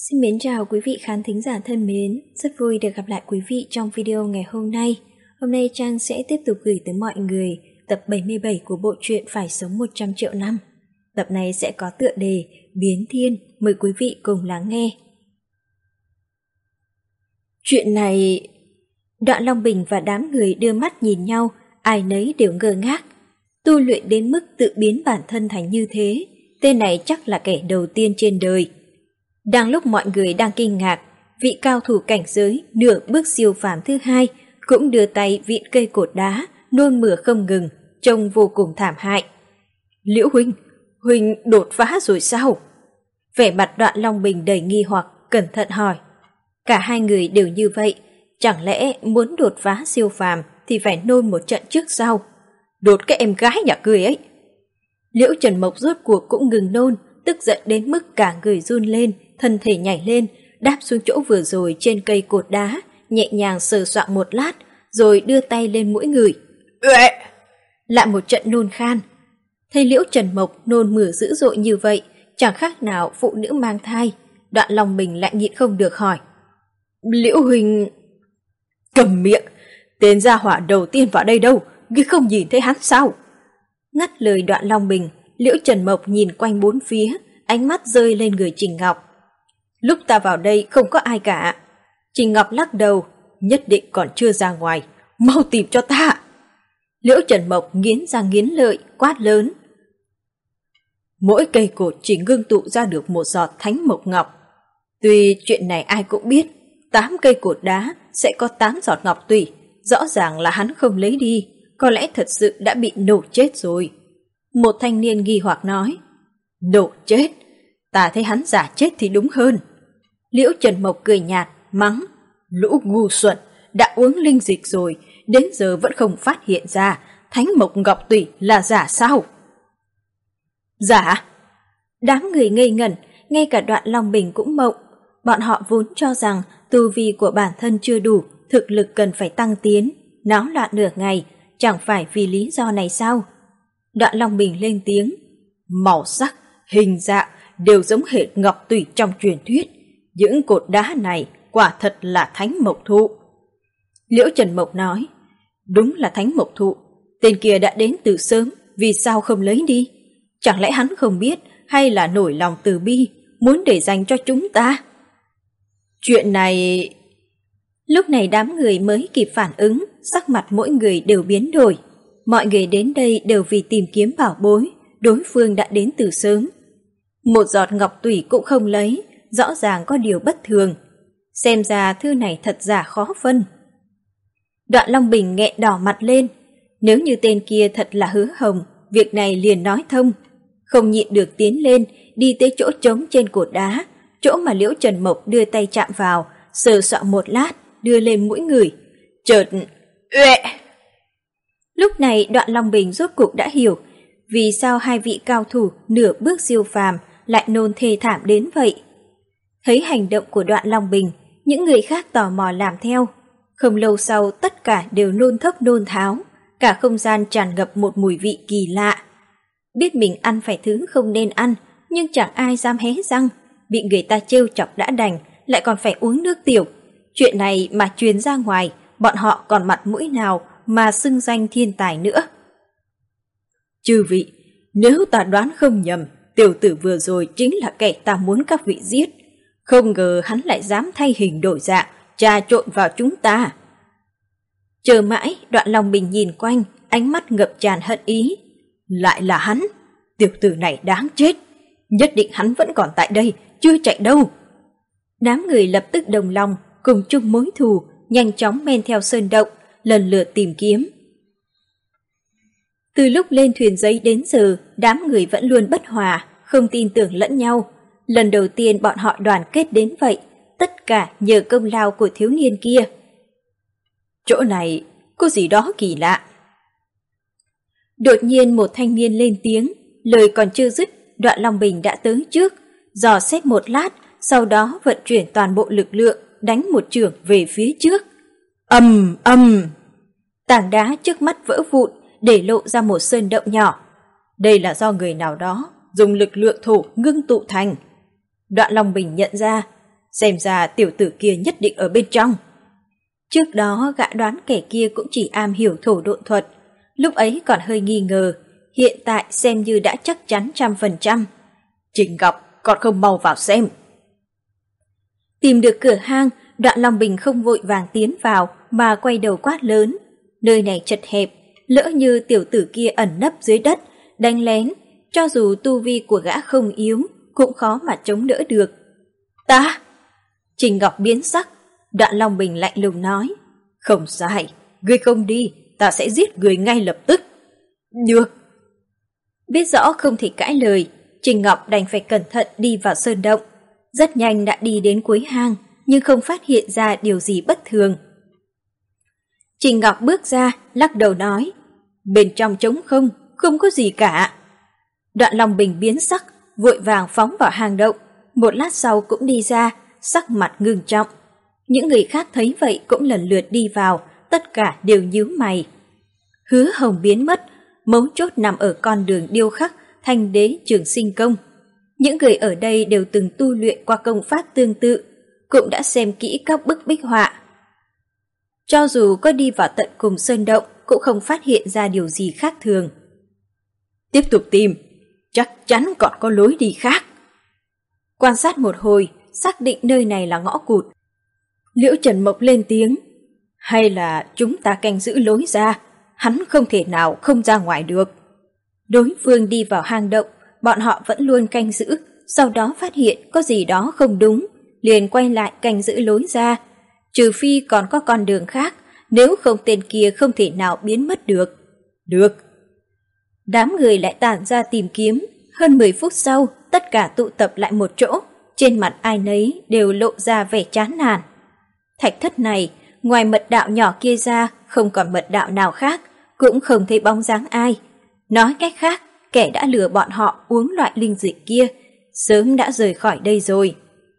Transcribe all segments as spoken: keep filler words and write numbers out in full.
Xin mến chào quý vị khán thính giả thân mến, rất vui được gặp lại quý vị trong video ngày hôm nay. Hôm nay Trang sẽ tiếp tục gửi tới mọi người tập bảy mươi bảy của bộ truyện Phải Sống một trăm triệu năm. Tập này sẽ có tựa đề Biến Thiên, mời quý vị cùng lắng nghe. Chuyện này... Đoạn Long Bình và đám người đưa mắt nhìn nhau, ai nấy đều ngơ ngác. Tu luyện đến mức tự biến bản thân thành như thế, tên này chắc là kẻ đầu tiên trên đời. Đang lúc mọi người đang kinh ngạc, vị cao thủ cảnh giới nửa bước siêu phàm thứ hai cũng đưa tay vịn cây cột đá, nôn mửa không ngừng, trông vô cùng thảm hại. Liễu huynh, huynh đột phá rồi sao? Vẻ mặt Đoạn Long Bình đầy nghi hoặc, cẩn thận hỏi. Cả hai người đều như vậy, chẳng lẽ muốn đột phá siêu phàm thì phải nôn một trận trước sau? Đột cái em gái nhà cười ấy. Liễu Trần Mộc rốt cuộc cũng ngừng nôn, tức giận đến mức cả người run lên, thân thể nhảy lên, đáp xuống chỗ vừa rồi trên cây cột đá, nhẹ nhàng sờ soạng một lát, rồi đưa tay lên mũi người. Uệ! Lại một trận nôn khan. Thấy Liễu Trần Mộc nôn mửa dữ dội như vậy, chẳng khác nào phụ nữ mang thai. Đoạn Long Bình lại nhịn không được hỏi. Liễu huynh... Cầm miệng! Tên gia hỏa đầu tiên vào đây đâu? Ngươi không nhìn thấy hắn sao? Ngắt lời Đoạn Long Bình, Liễu Trần Mộc nhìn quanh bốn phía, ánh mắt rơi lên người Trình Ngọc. Lúc ta vào đây không có ai cả. Trình Ngọc lắc đầu, nhất định còn chưa ra ngoài, mau tìm cho ta. Liễu Trần Mộc nghiến răng nghiến lợi, quát lớn. Mỗi cây cột chỉ ngưng tụ ra được một giọt thánh mộc ngọc. Tuy chuyện này ai cũng biết, tám cây cột đá sẽ có tám giọt ngọc tủy, rõ ràng là hắn không lấy đi, có lẽ thật sự đã bị nổ chết rồi. Một thanh niên nghi hoặc nói. Nổ chết? Ta thấy hắn giả chết thì đúng hơn. Liễu Trần Mộc cười nhạt, mắng. Lũ ngu xuẩn, đã uống linh dịch rồi, đến giờ vẫn không phát hiện ra thánh mộc ngọc tủy là giả sao? Giả? Đám người ngây ngẩn, ngay cả Đoạn Long Bình cũng mộng. Bọn họ vốn cho rằng tu vi của bản thân chưa đủ, thực lực cần phải tăng tiến, náo loạn nửa ngày, chẳng phải vì lý do này sao? Đoạn Long Bình lên tiếng. Màu sắc, hình dạng đều giống hệt ngọc tủy trong truyền thuyết. Những cột đá này quả thật là thánh mộc thụ. Liễu Trần Mộc nói. Đúng là thánh mộc thụ. Tên kia đã đến từ sớm, vì sao không lấy đi? Chẳng lẽ hắn không biết hay là nổi lòng từ bi, muốn để dành cho chúng ta? Chuyện này... Lúc này đám người mới kịp phản ứng, sắc mặt mỗi người đều biến đổi. Mọi người đến đây đều vì tìm kiếm bảo bối, đối phương đã đến từ sớm. Một giọt ngọc tủy cũng không lấy, rõ ràng có điều bất thường. Xem ra thư này thật giả khó phân. Đoạn Long Bình nghẹn đỏ mặt lên. Nếu như tên kia thật là Hứa Hồng, việc này liền nói thông. Không nhịn được tiến lên, đi tới chỗ trống trên cột đá, chỗ mà Liễu Trần Mộc đưa tay chạm vào, sờ soạng một lát, đưa lên mũi người. Chợt... Uệ! Lúc này Đoạn Long Bình rốt cuộc đã hiểu vì sao hai vị cao thủ nửa bước siêu phàm lại nôn thê thảm đến vậy. Thấy hành động của Đoạn Long Bình, những người khác tò mò làm theo. Không lâu sau tất cả đều nôn thốc nôn tháo, cả không gian tràn ngập một mùi vị kỳ lạ. Biết mình ăn phải thứ không nên ăn, nhưng chẳng ai dám hé răng, bị người ta trêu chọc đã đành, lại còn phải uống nước tiểu. Chuyện này mà truyền ra ngoài, bọn họ còn mặt mũi nào mà xưng danh thiên tài nữa. Chư vị, nếu ta đoán không nhầm, tiểu tử vừa rồi chính là kẻ ta muốn các vị giết. Không ngờ hắn lại dám thay hình đổi dạng, trà trộn vào chúng ta. Chờ mãi, Đoạn Long Bình nhìn quanh, ánh mắt ngập tràn hận ý. Lại là hắn, tiểu tử này đáng chết. Nhất định hắn vẫn còn tại đây, chưa chạy đâu. Đám người lập tức đồng lòng, cùng chung mối thù, nhanh chóng men theo sơn động, lần lượt tìm kiếm. Từ lúc lên thuyền giấy đến giờ, đám người vẫn luôn bất hòa, không tin tưởng lẫn nhau. Lần đầu tiên bọn họ đoàn kết đến vậy, tất cả nhờ công lao của thiếu niên kia. Chỗ này có gì đó kỳ lạ. Đột nhiên một thanh niên lên tiếng, lời còn chưa dứt, Đoạn Long Bình đã tới trước, dò xét một lát, sau đó vận chuyển toàn bộ lực lượng, đánh một chưởng về phía trước. Ầm ầm! Tảng đá trước mắt vỡ vụn, để lộ ra một sơn động nhỏ. Đây là do người nào đó dùng lực lượng thổ ngưng tụ thành. Đoạn Long Bình nhận ra, xem ra tiểu tử kia nhất định ở bên trong. Trước đó gã đoán kẻ kia cũng chỉ am hiểu thổ độn thuật, lúc ấy còn hơi nghi ngờ, hiện tại xem như đã chắc chắn trăm phần trăm. Trình Ngọc, còn không mau vào xem. Tìm được cửa hang, Đoạn Long Bình không vội vàng tiến vào mà quay đầu quát lớn. Nơi này chật hẹp, lỡ như tiểu tử kia ẩn nấp dưới đất, đánh lén, cho dù tu vi của gã không yếu, cũng khó mà chống đỡ được. Ta! Trình Ngọc biến sắc, Đoạn Long Bình lạnh lùng nói. Không sai, ngươi không đi, ta sẽ giết ngươi ngay lập tức. Được. Biết rõ không thể cãi lời, Trình Ngọc đành phải cẩn thận đi vào sơn động. Rất nhanh đã đi đến cuối hang, nhưng không phát hiện ra điều gì bất thường. Trình Ngọc bước ra, lắc đầu nói. Bên trong trống không, không có gì cả. Đoạn Long Bình biến sắc, vội vàng phóng vào hang động. Một lát sau cũng đi ra, sắc mặt ngưng trọng. Những người khác thấy vậy cũng lần lượt đi vào, tất cả đều nhíu mày. Hứa Hồng biến mất, mấu chốt nằm ở con đường điêu khắc Thanh Đế Trường Sinh Công. Những người ở đây đều từng tu luyện qua công pháp tương tự, cũng đã xem kỹ các bức bích họa. Cho dù có đi vào tận cùng sơn động cũng không phát hiện ra điều gì khác thường. Tiếp tục tìm, chắc chắn còn có lối đi khác. Quan sát một hồi, xác định nơi này là ngõ cụt. Liễu Trần Mộc lên tiếng. Hay là chúng ta canh giữ lối ra, hắn không thể nào không ra ngoài được. Đối phương đi vào hang động, bọn họ vẫn luôn canh giữ, sau đó phát hiện có gì đó không đúng, liền quay lại canh giữ lối ra. Trừ phi còn có con đường khác, nếu không tên kia không thể nào biến mất được. Được. Đám người lại tản ra tìm kiếm, hơn mười phút sau, tất cả tụ tập lại một chỗ, trên mặt ai nấy đều lộ ra vẻ chán nản. Thạch thất này, ngoài mật đạo nhỏ kia ra, không còn mật đạo nào khác, cũng không thấy bóng dáng ai. Nói cách khác, kẻ đã lừa bọn họ uống loại linh dịch kia, sớm đã rời khỏi đây rồi.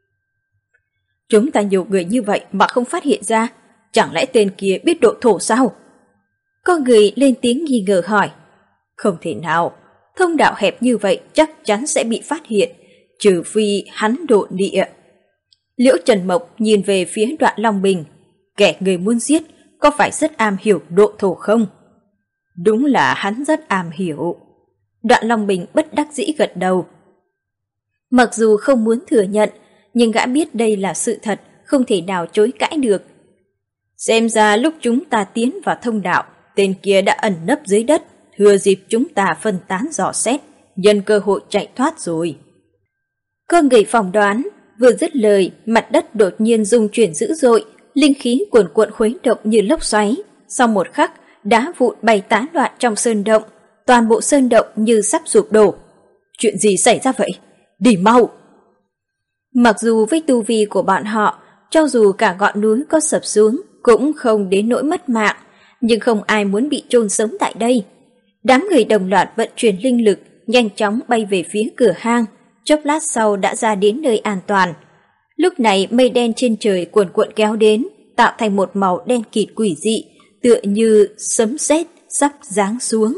Chúng ta nhiều người như vậy mà không phát hiện ra, chẳng lẽ tên kia biết độ thổ sao? Có người lên tiếng nghi ngờ hỏi. Không thể nào, thông đạo hẹp như vậy chắc chắn sẽ bị phát hiện, trừ phi hắn độ địa. Liễu Trần Mộc nhìn về phía Đoạn Long Bình. Kẻ người muốn giết có phải rất am hiểu độ thổ không? Đúng là hắn rất am hiểu. Đoạn Long Bình bất đắc dĩ gật đầu. Mặc dù không muốn thừa nhận, nhưng gã biết đây là sự thật, không thể nào chối cãi được. Xem ra lúc chúng ta tiến vào thông đạo, tên kia đã ẩn nấp dưới đất, thừa dịp chúng ta phân tán dò xét, nhân cơ hội chạy thoát rồi. Có người phỏng đoán, vừa dứt lời, mặt đất đột nhiên rung chuyển dữ dội, linh khí cuồn cuộn khuấy động như lốc xoáy. Sau một khắc, đá vụn bay tán loạn trong sơn động, toàn bộ sơn động như sắp sụp đổ. Chuyện gì xảy ra vậy? Đi mau! Mặc dù với tu vi của bọn họ, cho dù cả ngọn núi có sập xuống, cũng không đến nỗi mất mạng, nhưng không ai muốn bị chôn sống tại đây. Đám người đồng loạt vận chuyển linh lực, nhanh chóng bay về phía cửa hang, chốc lát sau đã ra đến nơi an toàn. Lúc này mây đen trên trời cuồn cuộn kéo đến, tạo thành một màu đen kịt quỷ dị, tựa như sấm sét sắp giáng xuống.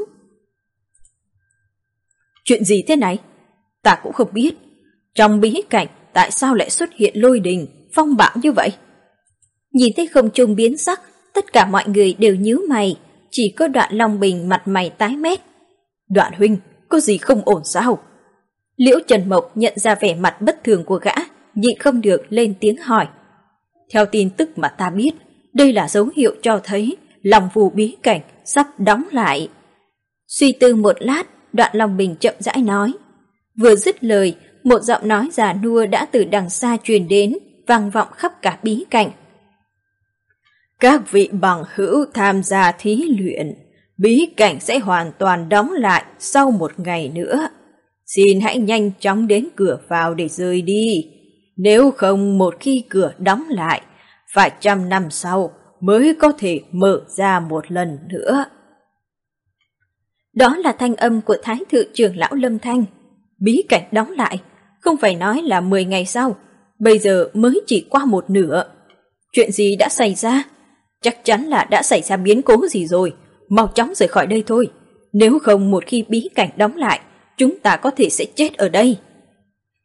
Chuyện gì thế này? Ta cũng không biết. Trong bí cảnh tại sao lại xuất hiện lôi đình, phong bão như vậy? Nhìn thấy không trung biến sắc, tất cả mọi người đều nhíu mày, chỉ có Đoạn Long Bình mặt mày tái mét. Đoạn huynh, có gì không ổn sao? Liễu Trần Mộc nhận ra vẻ mặt bất thường của gã, nhịn không được lên tiếng hỏi. Theo tin tức mà ta biết, đây là dấu hiệu cho thấy Long Phù bí cảnh sắp đóng lại. Suy tư một lát, Đoạn Long Bình chậm rãi nói. Vừa dứt lời, một giọng nói già nua đã từ đằng xa truyền đến, vang vọng khắp cả bí cảnh. Các vị bằng hữu tham gia thí luyện, bí cảnh sẽ hoàn toàn đóng lại sau một ngày nữa. Xin hãy nhanh chóng đến cửa vào để rời đi. Nếu không một khi cửa đóng lại, phải trăm năm sau mới có thể mở ra một lần nữa. Đó là thanh âm của Thái Thượng trưởng lão Lâm Thanh. Bí cảnh đóng lại, không phải nói là mười ngày sau, bây giờ mới chỉ qua một nửa. Chuyện gì đã xảy ra? Chắc chắn là đã xảy ra biến cố gì rồi, mau chóng rời khỏi đây thôi. Nếu không một khi bí cảnh đóng lại, chúng ta có thể sẽ chết ở đây.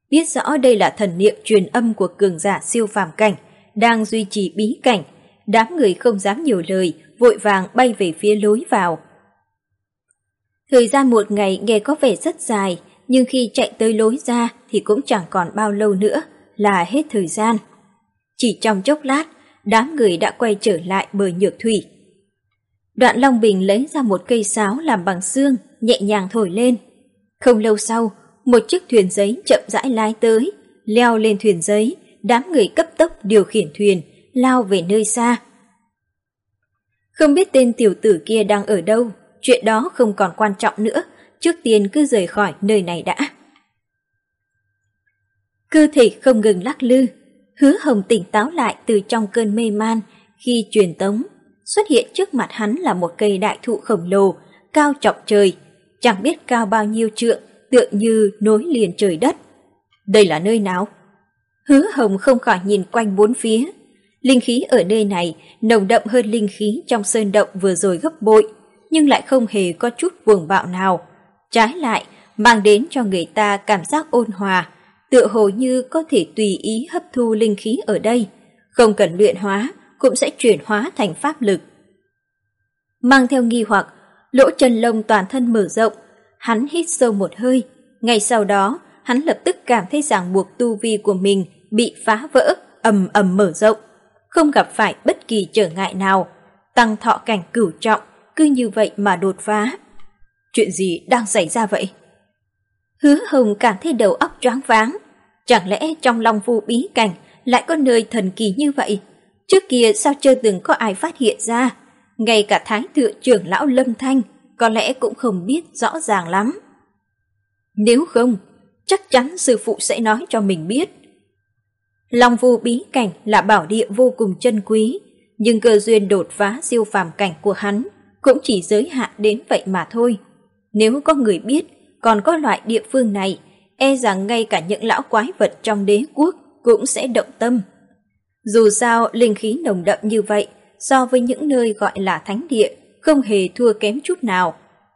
biết rõ đây là thần niệm truyền âm của cường giả siêu phàm cảnh, đang duy trì bí cảnh, đám người không dám nhiều lời, vội vàng bay về phía lối vào. Thời gian một ngày nghe có vẻ rất dài, nhưng khi chạy tới lối ra thì cũng chẳng còn bao lâu nữa là hết thời gian. Chỉ trong chốc lát, đám người đã quay trở lại bờ nhược thủy. Đoạn Long Bình lấy ra một cây sáo làm bằng xương, nhẹ nhàng thổi lên. Không lâu sau, một chiếc thuyền giấy chậm rãi lái tới, leo lên thuyền giấy, đám người cấp tốc điều khiển thuyền, lao về nơi xa. Không biết tên tiểu tử kia đang ở đâu, chuyện đó không còn quan trọng nữa, trước tiên cứ rời khỏi nơi này đã. Cơ thể không ngừng lắc lư, Hứa Hồng tỉnh táo lại từ trong cơn mê man khi truyền tống. Xuất hiện trước mặt hắn là một cây đại thụ khổng lồ, cao chọc trời, chẳng biết cao bao nhiêu trượng, tựa như nối liền trời đất. Đây là nơi nào? Hứa Hồng không khỏi nhìn quanh bốn phía. Linh khí ở nơi này nồng đậm hơn linh khí trong sơn động vừa rồi gấp bội, nhưng lại không hề có chút cuồng bạo nào. Trái lại, mang đến cho người ta cảm giác ôn hòa, tựa hồ như có thể tùy ý hấp thu linh khí ở đây, không cần luyện hóa cũng sẽ chuyển hóa thành pháp lực. Mang theo nghi hoặc, lỗ chân lông toàn thân mở rộng, hắn hít sâu một hơi, ngay sau đó hắn lập tức cảm thấy ràng buộc tu vi của mình bị phá vỡ, ầm ầm mở rộng, không gặp phải bất kỳ trở ngại nào, tăng thọ cảnh cửu trọng, cứ như vậy mà đột phá. Chuyện gì đang xảy ra vậy? Hứa Hồng cảm thấy đầu óc choáng váng, chẳng lẽ trong Long Vu bí cảnh lại có nơi thần kỳ như vậy? Trước kia sao chưa từng có ai phát hiện ra, ngay cả Thái Thượng trưởng lão Lâm Thanh có lẽ cũng không biết rõ ràng lắm. Nếu không, chắc chắn sư phụ sẽ nói cho mình biết. Long Vu bí cảnh là bảo địa vô cùng chân quý, nhưng cơ duyên đột phá siêu phàm cảnh của hắn cũng chỉ giới hạn đến vậy mà thôi. Nếu có người biết còn có loại địa phương này, e rằng ngay cả những lão quái vật trong đế quốc cũng sẽ động tâm. Dù sao, linh khí nồng đậm như vậy so với những nơi gọi là thánh địa không hề thua kém chút nào.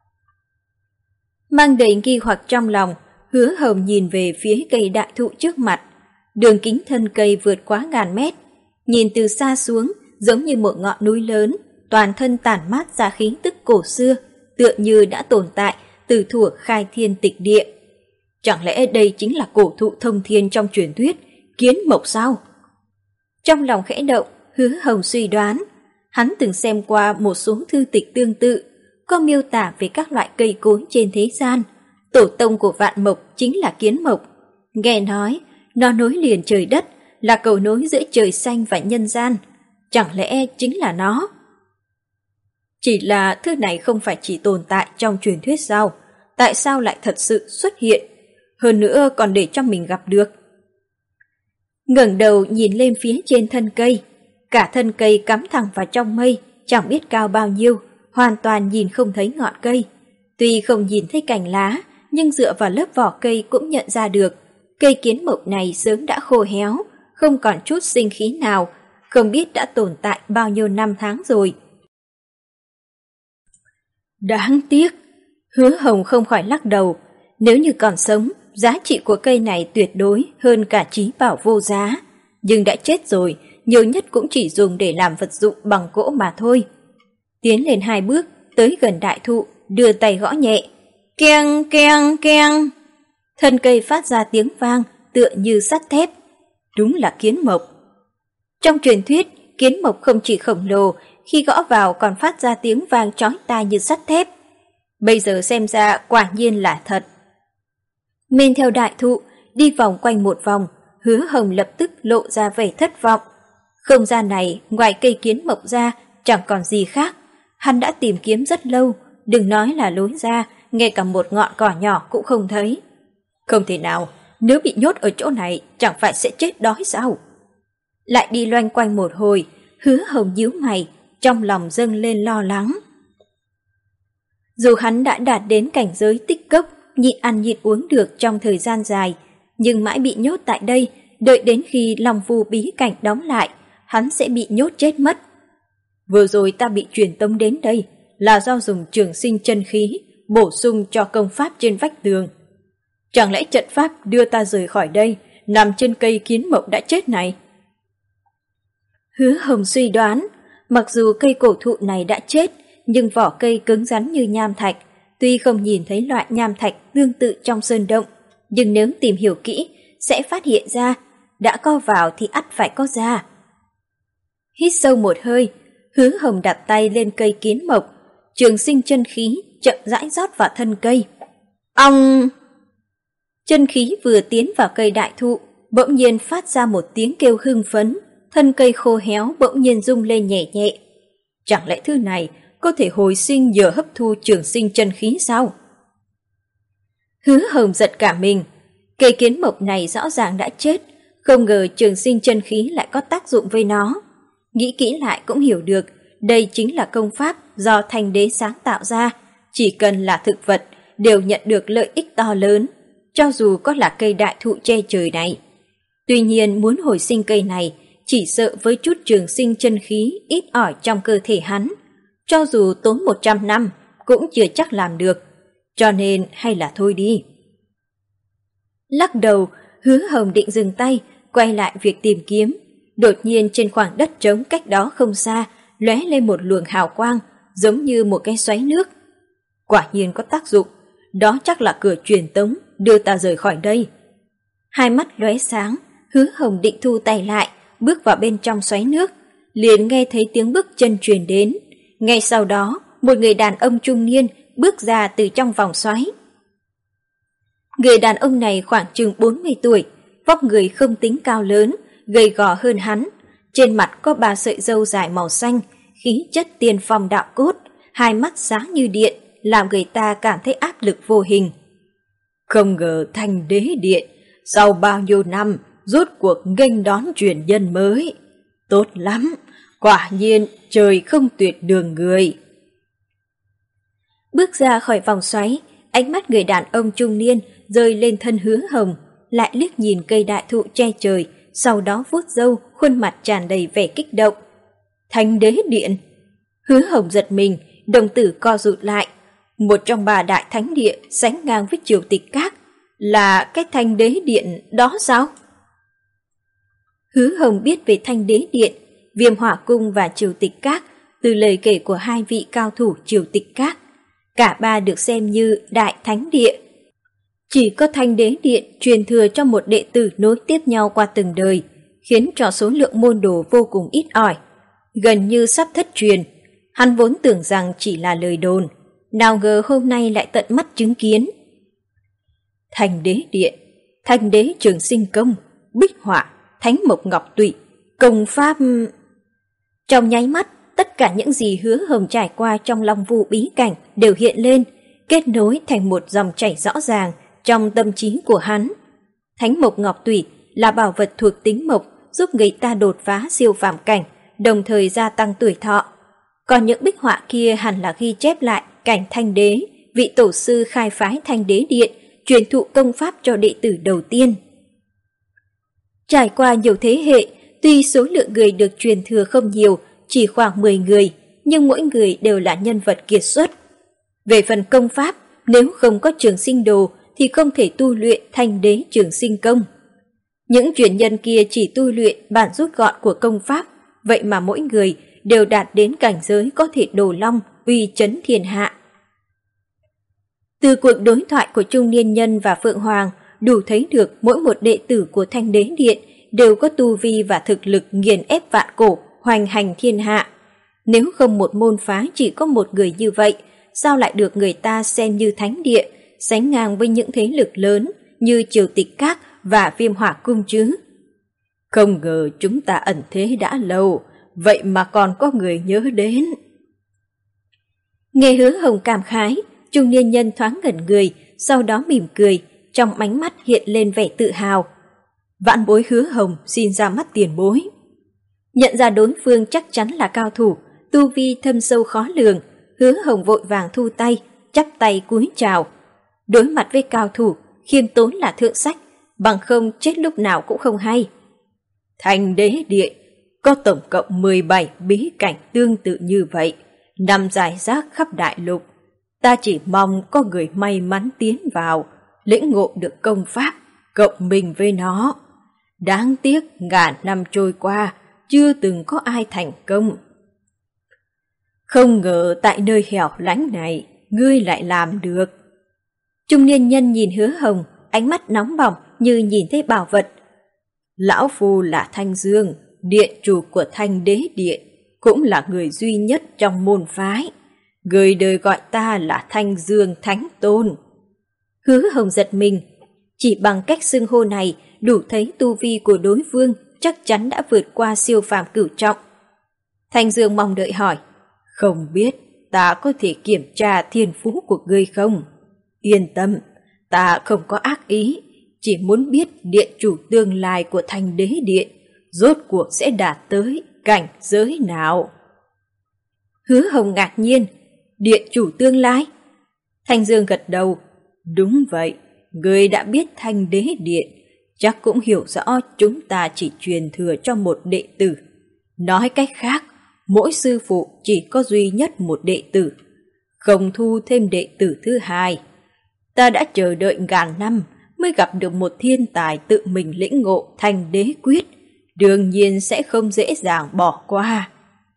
Mang đầy nghi hoặc trong lòng, Hứa Hồng nhìn về phía cây đại thụ trước mặt. Đường kính thân cây vượt quá ngàn mét, nhìn từ xa xuống giống như một ngọn núi lớn, toàn thân tản mát ra khí tức cổ xưa, tựa như đã tồn tại từ thuở khai thiên tịch địa. Chẳng lẽ đây chính là cổ thụ thông thiên trong truyền thuyết, kiến mộc sao? Trong lòng khẽ động, Hứa Hồng suy đoán, hắn từng xem qua một số thư tịch tương tự, có miêu tả về các loại cây cối trên thế gian. Tổ tông của vạn mộc chính là kiến mộc. Nghe nói, nó nối liền trời đất, là cầu nối giữa trời xanh và nhân gian. Chẳng lẽ chính là nó? Chỉ là thứ này không phải chỉ tồn tại trong truyền thuyết sao? Tại sao lại thật sự xuất hiện? Hơn nữa còn để cho mình gặp được. Ngẩng đầu nhìn lên phía trên thân cây, cả thân cây cắm thẳng vào trong mây, chẳng biết cao bao nhiêu, hoàn toàn nhìn không thấy ngọn cây. Tuy không nhìn thấy cành lá, nhưng dựa vào lớp vỏ cây cũng nhận ra được, cây kiến mộc này sớm đã khô héo, không còn chút sinh khí nào, không biết đã tồn tại bao nhiêu năm tháng rồi. Đáng tiếc, Hứa Hồng không khỏi lắc đầu, nếu như còn sống, giá trị của cây này tuyệt đối hơn cả trí bảo vô giá, nhưng đã chết rồi, nhiều nhất cũng chỉ dùng để làm vật dụng bằng gỗ mà thôi. Tiến lên hai bước, tới gần đại thụ, đưa tay gõ nhẹ, keng keng keng. Thân cây phát ra tiếng vang tựa như sắt thép. Đúng là kiến mộc. Trong truyền thuyết, kiến mộc không chỉ khổng lồ, khi gõ vào còn phát ra tiếng vang chói tai như sắt thép. Bây giờ xem ra quả nhiên là thật. Men theo đại thụ, đi vòng quanh một vòng, Hứa Hồng lập tức lộ ra vẻ thất vọng. Không gian này, ngoài cây kiến mộc ra, chẳng còn gì khác. Hắn đã tìm kiếm rất lâu, đừng nói là lối ra, ngay cả một ngọn cỏ nhỏ cũng không thấy. Không thể nào, nếu bị nhốt ở chỗ này, chẳng phải sẽ chết đói sao? Lại đi loanh quanh một hồi, Hứa Hồng nhíu mày, trong lòng dâng lên lo lắng. Dù hắn đã đạt đến cảnh giới tích cốc, nhịn ăn nhịn uống được trong thời gian dài, nhưng mãi bị nhốt tại đây, đợi đến khi Long Vu bí cảnh đóng lại, hắn sẽ bị nhốt chết mất. Vừa rồi ta bị truyền tống đến đây là do dùng trường sinh chân khí bổ sung cho công pháp trên vách tường. Chẳng lẽ trận pháp đưa ta rời khỏi đây nằm trên cây kiến mộng đã chết này? Hứa Hồng suy đoán, mặc dù cây cổ thụ này đã chết, nhưng vỏ cây cứng rắn như nham thạch. Tuy không nhìn thấy loại nham thạch tương tự trong sơn động, nhưng nếu tìm hiểu kỹ, sẽ phát hiện ra, đã co vào thì ắt phải có ra. Hít sâu một hơi, Hứa Hồng đặt tay lên cây kiến mộc, trường sinh chân khí chậm rãi rót vào thân cây. Ong! Chân khí vừa tiến vào cây đại thụ, bỗng nhiên phát ra một tiếng kêu hưng phấn, thân cây khô héo bỗng nhiên rung lên nhẹ nhẹ. Chẳng lẽ thứ này có thể hồi sinh nhờ hấp thu trường sinh chân khí sao? Hứa Hồng giật cả mình, cây kiến mộc này rõ ràng đã chết, không ngờ trường sinh chân khí lại có tác dụng với nó. Nghĩ kỹ lại cũng hiểu được, đây chính là công pháp do Thanh Đế sáng tạo ra, chỉ cần là thực vật đều nhận được lợi ích to lớn, cho dù có là cây đại thụ che trời này. Tuy nhiên muốn hồi sinh cây này, chỉ sợ với chút trường sinh chân khí ít ỏi trong cơ thể hắn, cho dù tốn một trăm năm cũng chưa chắc làm được, cho nên hay là thôi đi. Lắc đầu, Hứa Hồng định dừng tay, quay lại việc tìm kiếm. Đột nhiên trên khoảng đất trống cách đó không xa, lóe lên một luồng hào quang, giống như một cái xoáy nước. Quả nhiên có tác dụng, đó chắc là cửa truyền tống, đưa ta rời khỏi đây. Hai mắt lóe sáng, Hứa Hồng định thu tay lại, bước vào bên trong xoáy nước, liền nghe thấy tiếng bước chân truyền đến. Ngay sau đó, một người đàn ông trung niên bước ra từ trong vòng xoáy. Người đàn ông này khoảng chừng bốn mươi tuổi, vóc người không tính cao lớn, gầy gò hơn hắn, trên mặt có ba sợi râu dài màu xanh, khí chất tiên phong đạo cốt, hai mắt sáng như điện, làm người ta cảm thấy áp lực vô hình. Không ngờ Thanh Đế Điện sau bao nhiêu năm rốt cuộc nghênh đón truyền nhân mới. Tốt lắm, quả nhiên trời không tuyệt đường người. Bước ra khỏi vòng xoáy, ánh mắt người đàn ông trung niên rơi lên thân Hứa Hồng, lại liếc nhìn cây đại thụ che trời, sau đó vuốt râu, khuôn mặt tràn đầy vẻ kích động. Thanh Đế Điện! Hứa Hồng giật mình, đồng tử co rụt lại. Một trong ba đại thánh địa sánh ngang với Triều Tịch Các, là cái Thanh Đế Điện đó sao? Hứa Hồng biết về Thanh Đế Điện, Viêm Hỏa Cung và Triều Tịch Các từ lời kể của hai vị cao thủ Triều Tịch Các. Cả ba được xem như đại thánh địa. Chỉ có Thanh Đế Điện truyền thừa cho một đệ tử nối tiếp nhau qua từng đời, khiến cho số lượng môn đồ vô cùng ít ỏi, gần như sắp thất truyền. Hắn vốn tưởng rằng chỉ là lời đồn, nào ngờ hôm nay lại tận mắt chứng kiến. Thanh Đế Điện, Thanh Đế Trường Sinh Công, Bích Họa, Thánh Mộc Ngọc Tụy, công pháp... Trong nháy mắt, tất cả những gì Hứa Hồng trải qua trong Long Vu bí cảnh đều hiện lên, kết nối thành một dòng chảy rõ ràng trong tâm trí của hắn. Thánh Mộc Ngọc Tụy là bảo vật thuộc tính mộc, giúp người ta đột phá siêu phàm cảnh, đồng thời gia tăng tuổi thọ. Còn những bích họa kia hẳn là ghi chép lại cảnh Thanh Đế, vị tổ sư khai phái Thanh Đế Điện, truyền thụ công pháp cho đệ tử đầu tiên. Trải qua nhiều thế hệ, tuy số lượng người được truyền thừa không nhiều, chỉ khoảng mười người, nhưng mỗi người đều là nhân vật kiệt xuất. Về phần công pháp, nếu không có Trường Sinh Đồ thì không thể tu luyện Thanh Đế Trường Sinh Công. Những truyền nhân kia chỉ tu luyện bản rút gọn của công pháp, vậy mà mỗi người đều đạt đến cảnh giới có thể đồ long, uy chấn thiên hạ. Từ cuộc đối thoại của trung niên nhân và Phượng Hoàng, đủ thấy được mỗi một đệ tử của Thanh Đế Điện đều có tu vi và thực lực nghiền ép vạn cổ, hoành hành thiên hạ. Nếu không một môn phái chỉ có một người như vậy, sao lại được người ta xem như thánh địa, sánh ngang với những thế lực lớn như Triều Tịch Các và Viêm Hỏa Cung chứ? Không ngờ chúng ta ẩn thế đã lâu, vậy mà còn có người nhớ đến. Nghe Hứa Hồng cảm khái, trung niên nhân thoáng ngẩn người, sau đó mỉm cười, trong ánh mắt hiện lên vẻ tự hào. Vạn bối Hứa Hồng xin ra mắt tiền bối. Nhận ra đối phương chắc chắn là cao thủ, tu vi thâm sâu khó lường, Hứa Hồng vội vàng thu tay, chắp tay cúi chào. Đối mặt với cao thủ, khiêm tốn là thượng sách, bằng không chết lúc nào cũng không hay. Thanh Đế Điện có tổng cộng mười bảy bí cảnh tương tự như vậy, nằm rải rác khắp đại lục. Ta chỉ mong có người may mắn tiến vào, lĩnh ngộ được công pháp, cộng mình với nó. Đáng tiếc ngàn năm trôi qua, chưa từng có ai thành công. Không ngờ tại nơi hẻo lánh này, ngươi lại làm được. Trung niên nhân nhìn Hứa Hồng, ánh mắt nóng bỏng như nhìn thấy bảo vật. Lão phu là Thanh Dương, điện chủ của Thanh Đế Điện, cũng là người duy nhất trong môn phái. Người đời gọi ta là Thanh Dương Thánh Tôn. Hứa Hồng giật mình, chỉ bằng cách xưng hô này đủ thấy tu vi của đối phương chắc chắn đã vượt qua siêu phàm cửu trọng. Thanh Dương mong đợi hỏi, không biết ta có thể kiểm tra thiên phú của ngươi không? Yên tâm, ta không có ác ý, chỉ muốn biết điện chủ tương lai của Thanh Đế Điện rốt cuộc sẽ đạt tới cảnh giới nào. Hứa Hồng ngạc nhiên, điện chủ tương lai? Thanh Dương gật đầu, đúng vậy, ngươi đã biết Thanh Đế Điện, chắc cũng hiểu rõ chúng ta chỉ truyền thừa cho một đệ tử. Nói cách khác, mỗi sư phụ chỉ có duy nhất một đệ tử, không thu thêm đệ tử thứ hai. Ta đã chờ đợi ngàn năm mới gặp được một thiên tài tự mình lĩnh ngộ Thanh Đế Quyết, đương nhiên sẽ không dễ dàng bỏ qua.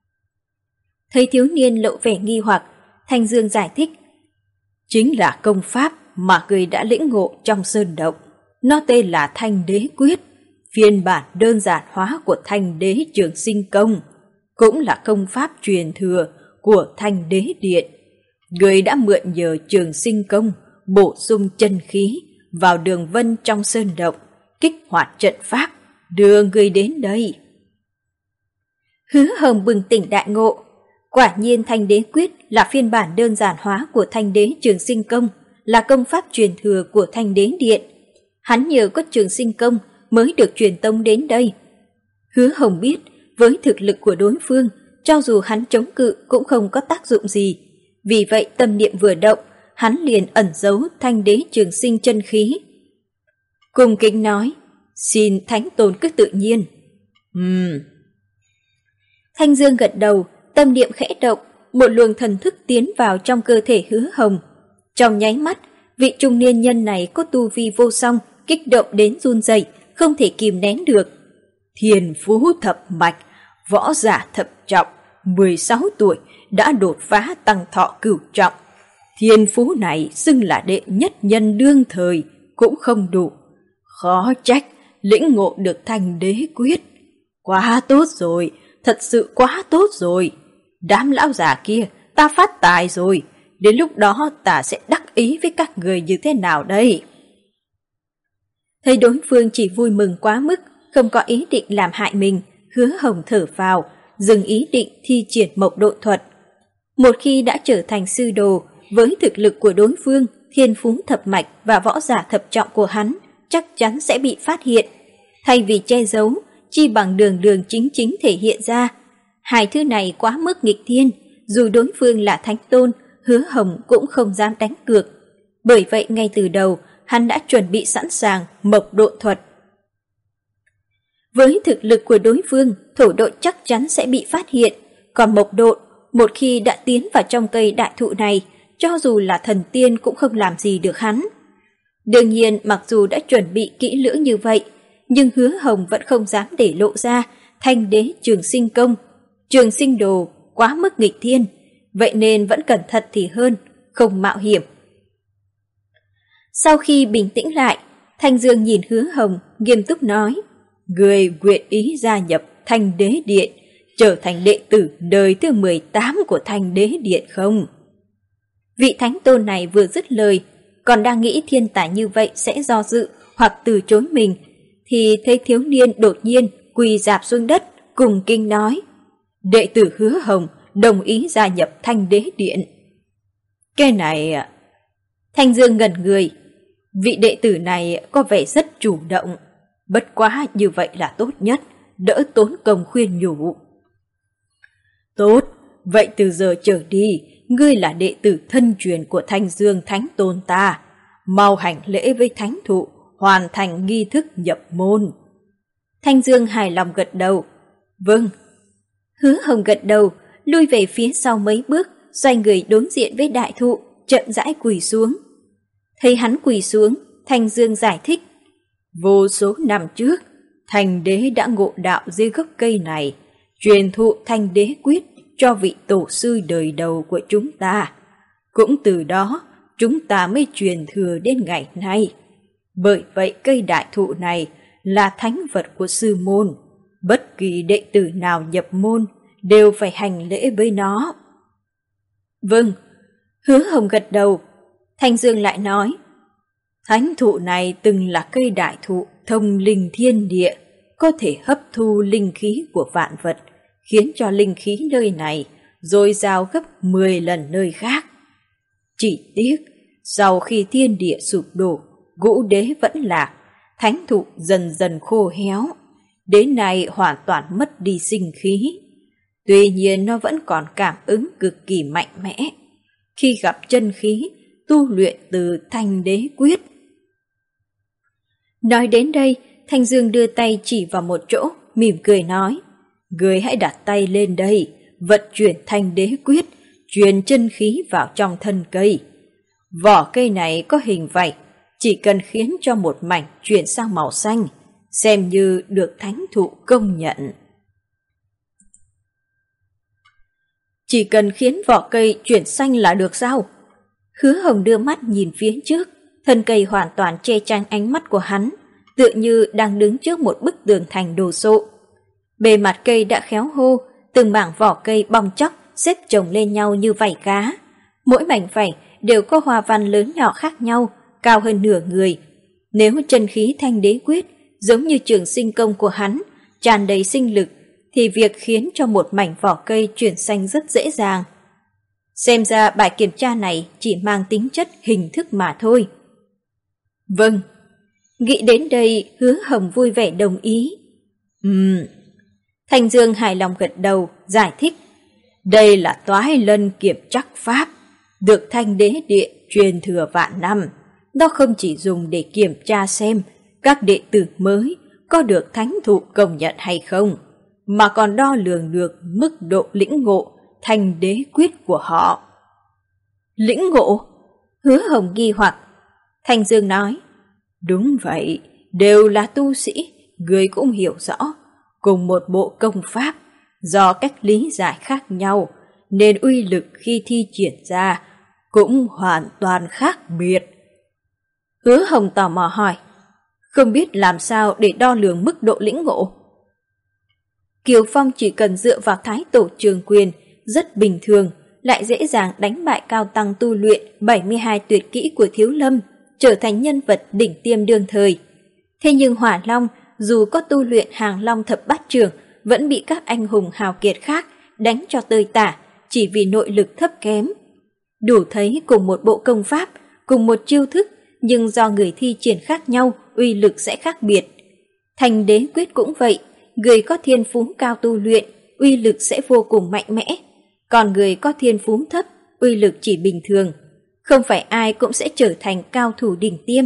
Thấy thiếu niên lộ vẻ nghi hoặc, Thanh Dương giải thích, chính là công pháp mà người đã lĩnh ngộ trong sơn động. Nó tên là Thanh Đế Quyết, phiên bản đơn giản hóa của Thanh Đế Trường Sinh Công, cũng là công pháp truyền thừa của Thanh Đế Điện. Người đã mượn nhờ Trường Sinh Công bổ sung chân khí vào đường vân trong sơn động, kích hoạt trận pháp, đưa người đến đây. Hứa Hồng bừng tỉnh đại ngộ, quả nhiên Thanh Đế Quyết là phiên bản đơn giản hóa của Thanh Đế Trường Sinh Công, là công pháp truyền thừa của Thanh Đế Điện. Hắn nhờ có Trường Sinh Công mới được truyền tông đến đây. Hứa Hồng biết, với thực lực của đối phương, cho dù hắn chống cự cũng không có tác dụng gì. Vì vậy tâm niệm vừa động, hắn liền ẩn giấu Thanh Đế Trường Sinh chân khí. Cung kính nói, xin Thánh Tôn cứ tự nhiên. Ừm. Thanh Dương gật đầu, tâm niệm khẽ động, một luồng thần thức tiến vào trong cơ thể Hứa Hồng. Trong nháy mắt, vị trung niên nhân này có tu vi vô song, kích động đến run rẩy, không thể kìm nén được. Thiên phú thập mạch, võ giả thập trọng, mười sáu tuổi đã đột phá tăng thọ cửu trọng. Thiên phú này xưng là đệ nhất nhân đương thời cũng không đủ. Khó trách lĩnh ngộ được Thanh Đế Quyết. Quá tốt rồi, thật sự quá tốt rồi. Đám lão già kia, ta phát tài rồi. Đến lúc đó ta sẽ đắc ý với các người như thế nào đây? Thấy đối phương chỉ vui mừng quá mức, không có ý định làm hại mình, Hứa Hồng thở vào, dừng ý định thi triển mộc độ thuật. Một khi đã trở thành sư đồ, với thực lực của đối phương, thiên phú thập mạch và võ giả thập trọng của hắn chắc chắn sẽ bị phát hiện. Thay vì che giấu, chi bằng đường đường chính chính thể hiện ra. Hai thứ này quá mức nghịch thiên, dù đối phương là Thánh Tôn, Hứa Hồng cũng không dám đánh cược. Bởi vậy ngay từ đầu, hắn đã chuẩn bị sẵn sàng mộc độ thuật. Với thực lực của đối phương, thổ độn chắc chắn sẽ bị phát hiện, còn mộc độn, một khi đã tiến vào trong cây đại thụ này, cho dù là thần tiên cũng không làm gì được hắn. Đương nhiên, mặc dù đã chuẩn bị kỹ lưỡng như vậy, nhưng Hứa Hồng vẫn không dám để lộ ra Thanh Đế Trường Sinh Công, Trường Sinh Đồ quá mức nghịch thiên, vậy nên vẫn cẩn thận thì hơn, không mạo hiểm. Sau khi bình tĩnh lại, Thanh Dương nhìn Hứa Hồng, nghiêm túc nói, người nguyện ý gia nhập Thanh Đế Điện, trở thành đệ tử đời thứ mười tám của Thanh Đế Điện không? Vị Thánh Tôn này vừa dứt lời, còn đang nghĩ thiên tài như vậy sẽ do dự hoặc từ chối mình, thì thấy thiếu niên đột nhiên quỳ rạp xuống đất, cùng kinh nói, đệ tử Hứa Hồng đồng ý gia nhập Thanh Đế Điện. Cái này... Thanh Dương ngẩn người. Vị đệ tử này có vẻ rất chủ động, bất quá như vậy là tốt nhất, đỡ tốn công khuyên nhủ. Tốt, vậy từ giờ trở đi, ngươi là đệ tử thân truyền của Thanh Dương Thánh Tôn ta, mau hành lễ với Thánh Thụ, hoàn thành nghi thức nhập môn. Thanh Dương hài lòng gật đầu. Vâng. Hứa Hồng gật đầu, lui về phía sau mấy bước, xoay người đối diện với đại thụ, chậm rãi quỳ xuống. Thấy hắn quỳ xuống, Thanh Dương giải thích. Vô số năm trước, Thanh đế đã ngộ đạo dưới gốc cây này, truyền thụ Thanh đế quyết cho vị tổ sư đời đầu của chúng ta. Cũng từ đó, chúng ta mới truyền thừa đến ngày nay. Bởi vậy cây đại thụ này là thánh vật của sư môn. Bất kỳ đệ tử nào nhập môn đều phải hành lễ với nó. Vâng, Hứa Hồng gật đầu. Thanh Dương lại nói. Thánh thụ này từng là cây đại thụ thông linh thiên địa, có thể hấp thu linh khí của vạn vật, khiến cho linh khí nơi này dồi dào gấp mười lần nơi khác. Chỉ tiếc, sau khi thiên địa sụp đổ, ngũ đế vẫn lạc, thánh thụ dần dần khô héo, đến nay hoàn toàn mất đi sinh khí. Tuy nhiên nó vẫn còn cảm ứng cực kỳ mạnh mẽ. Khi gặp chân khí, tu luyện từ Thanh đế quyết. Nói đến đây, Thanh Dương đưa tay chỉ vào một chỗ, mỉm cười nói. Người hãy đặt tay lên đây, vận chuyển Thanh đế quyết, truyền chân khí vào trong thân cây. Vỏ cây này có hình vảy, chỉ cần khiến cho một mảnh chuyển sang màu xanh, xem như được thánh thụ công nhận. Chỉ cần khiến vỏ cây chuyển xanh là được sao? Hứa Hồng đưa mắt nhìn phía trước, thân cây hoàn toàn che chắn ánh mắt của hắn, tựa như đang đứng trước một bức tường thành đồ sộ. Bề mặt cây đã khéo hô, từng mảng vỏ cây bong chóc xếp chồng lên nhau như vảy cá. Mỗi mảnh vảy đều có hoa văn lớn nhỏ khác nhau, cao hơn nửa người. Nếu chân khí Thanh đế quyết giống như trường sinh công của hắn, tràn đầy sinh lực, thì việc khiến cho một mảnh vỏ cây chuyển xanh rất dễ dàng. Xem ra bài kiểm tra này chỉ mang tính chất hình thức mà thôi. Vâng. Nghĩ đến đây, Hứa Hồng vui vẻ đồng ý. Ừm. Thanh Dương hài lòng gật đầu, giải thích. Đây là Toái Lân Kiểm Trắc Pháp, được Thanh đế địa truyền thừa vạn năm. Nó không chỉ dùng để kiểm tra xem các đệ tử mới có được thánh thụ công nhận hay không, mà còn đo lường được mức độ lĩnh ngộ Thanh đế quyết của họ. Lĩnh ngộ? Hứa Hồng nghi hoặc. Thanh Dương nói. Đúng vậy, đều là tu sĩ, người cũng hiểu rõ. Cùng một bộ công pháp, do cách lý giải khác nhau, nên uy lực khi thi triển ra cũng hoàn toàn khác biệt. Hứa Hồng tò mò hỏi. Không biết làm sao để đo lường mức độ lĩnh ngộ? Kiều Phong chỉ cần dựa vào thái tổ trường quyền rất bình thường, lại dễ dàng đánh bại cao tăng tu luyện bảy mươi hai tuyệt kỹ của Thiếu Lâm, trở thành nhân vật đỉnh tiêm đương thời. Thế nhưng Hỏa Long dù có tu luyện Hàng Long thập bát trưởng vẫn bị các anh hùng hào kiệt khác đánh cho tơi tả chỉ vì nội lực thấp kém. Đủ thấy cùng một bộ công pháp, cùng một chiêu thức, nhưng do người thi triển khác nhau, uy lực sẽ khác biệt. Thanh đế quyết cũng vậy, người có thiên phú cao tu luyện, uy lực sẽ vô cùng mạnh mẽ, còn người có thiên phú thấp, uy lực chỉ bình thường. Không phải ai cũng sẽ trở thành cao thủ đỉnh tiêm.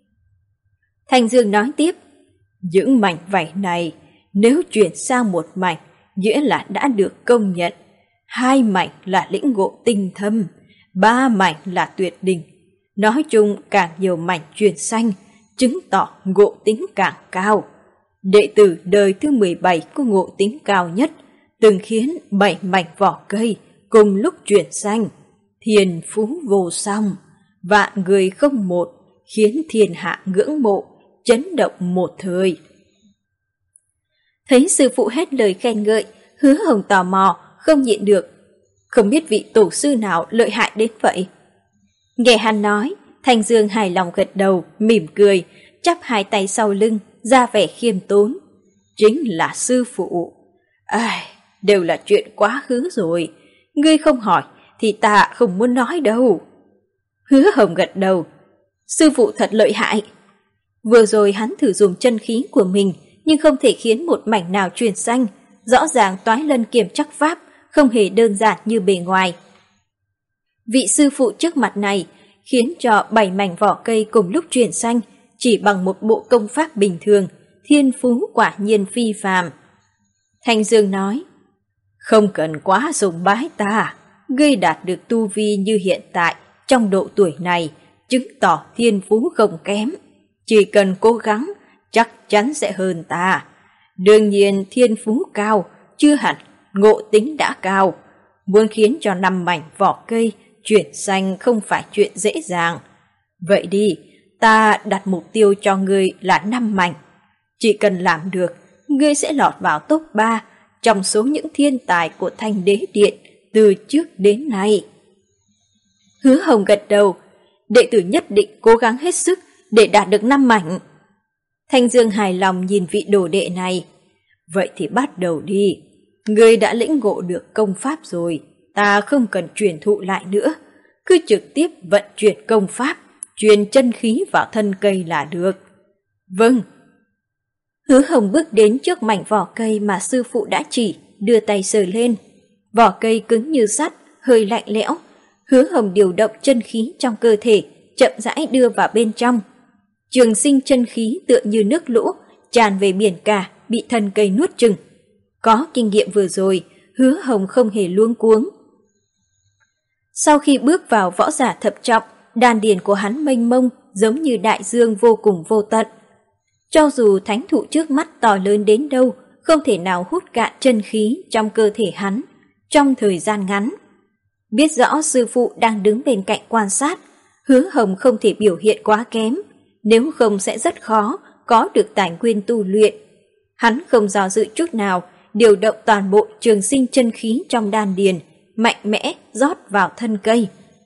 Thanh Dương nói tiếp, những mảnh vảy này nếu chuyển sang một mảnh, nghĩa là đã được công nhận. Hai mảnh là lĩnh ngộ tinh thâm, ba mảnh là tuyệt đỉnh. Nói chung càng nhiều mảnh chuyển xanh, chứng tỏ ngộ tính càng cao. Đệ tử đời thứ mười bảy có ngộ tính cao nhất, từng khiến bảy mảnh vỏ cây cùng lúc chuyển xanh. Thiên phú vô song, vạn người không một, khiến thiên hạ ngưỡng mộ, chấn động một thời. Thấy sư phụ hết lời khen ngợi, Hứa Hồng tò mò, không nhịn được. Không biết vị tổ sư nào lợi hại đến vậy? Nghe hắn nói, Thanh Dương hài lòng gật đầu, mỉm cười, chắp hai tay sau lưng, ra vẻ khiêm tốn. Chính là sư phụ. Ai, đều là chuyện quá khứ rồi. Ngươi không hỏi thì ta không muốn nói đâu. Hứa Hồng gật đầu. Sư phụ thật lợi hại. Vừa rồi hắn thử dùng chân khí của mình, nhưng không thể khiến một mảnh nào chuyển xanh. Rõ ràng Toái Lân Kiểm Trắc Pháp không hề đơn giản như bề ngoài. Vị sư phụ trước mặt này khiến cho bảy mảnh vỏ cây cùng lúc chuyển xanh chỉ bằng một bộ công pháp bình thường, thiên phú quả nhiên phi phàm. Thanh Dương nói, không cần quá sùng bái ta, ngươi đạt được tu vi như hiện tại trong độ tuổi này, chứng tỏ thiên phú không kém. chỉ cần cố gắng, chắc chắn sẽ hơn ta. Đương nhiên thiên phú cao, chưa hẳn ngộ tính đã cao. Muốn khiến cho năm mảnh vỏ cây chuyển xanh không phải chuyện dễ dàng. Vậy đi, ta đặt mục tiêu cho ngươi là năm mảnh. Chỉ cần làm được, ngươi sẽ lọt vào top ba trong số những thiên tài của Thanh Đế Điện từ trước đến nay. Hứa Hồng gật đầu, đệ tử nhất định cố gắng hết sức để đạt được năm mảnh. Thanh Dương hài lòng nhìn vị đồ đệ này. Vậy thì bắt đầu đi. Ngươi đã lĩnh ngộ được công pháp rồi, ta không cần truyền thụ lại nữa. Cứ trực tiếp vận chuyển công pháp, truyền chân khí vào thân cây là được. Vâng. Hứa Hồng bước đến trước mảnh vỏ cây mà sư phụ đã chỉ, đưa tay sờ lên. Vỏ cây cứng như sắt, hơi lạnh lẽo. Hứa Hồng điều động chân khí trong cơ thể, chậm rãi đưa vào bên trong. Trường sinh chân khí tựa như nước lũ, tràn về biển cả, bị thân cây nuốt chừng. Có kinh nghiệm vừa rồi, Hứa Hồng không hề luống cuống. Sau khi bước vào võ giả thập trọng, đan điền của hắn mênh mông giống như đại dương vô cùng vô tận. Cho dù thánh thụ trước mắt to lớn đến đâu, không thể nào hút cạn chân khí trong cơ thể hắn trong thời gian ngắn. Biết rõ sư phụ đang đứng bên cạnh quan sát, Hứa Hồng không thể biểu hiện quá kém, nếu không sẽ rất khó có được tài nguyên tu luyện. Hắn không do dự chút nào, điều động toàn bộ trường sinh chân khí trong đan điền, mạnh mẽ rót vào thân cây.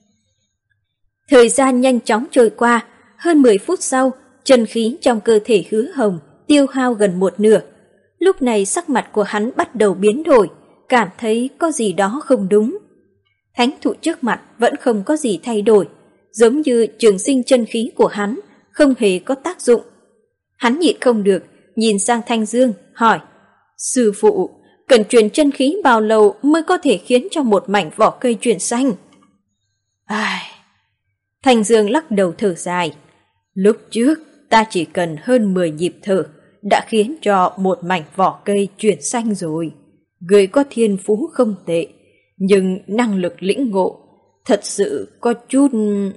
Thời gian nhanh chóng trôi qua, hơn mười phút sau, chân khí trong cơ thể Hứa Hồng tiêu hao gần một nửa. Lúc này sắc mặt của hắn bắt đầu biến đổi, cảm thấy có gì đó không đúng. Thánh thụ trước mặt vẫn không có gì thay đổi, giống như trường sinh chân khí của hắn không hề có tác dụng. Hắn nhịn không được, nhìn sang Thanh Dương, hỏi: Sư phụ, cần truyền chân khí bao lâu mới có thể khiến cho một mảnh vỏ cây chuyển xanh? Ai... Thanh Dương lắc đầu thở dài. Lúc trước, ta chỉ cần hơn mười nhịp thở đã khiến cho một mảnh vỏ cây chuyển xanh rồi. Người có thiên phú không tệ, nhưng năng lực lĩnh ngộ thật sự có chút...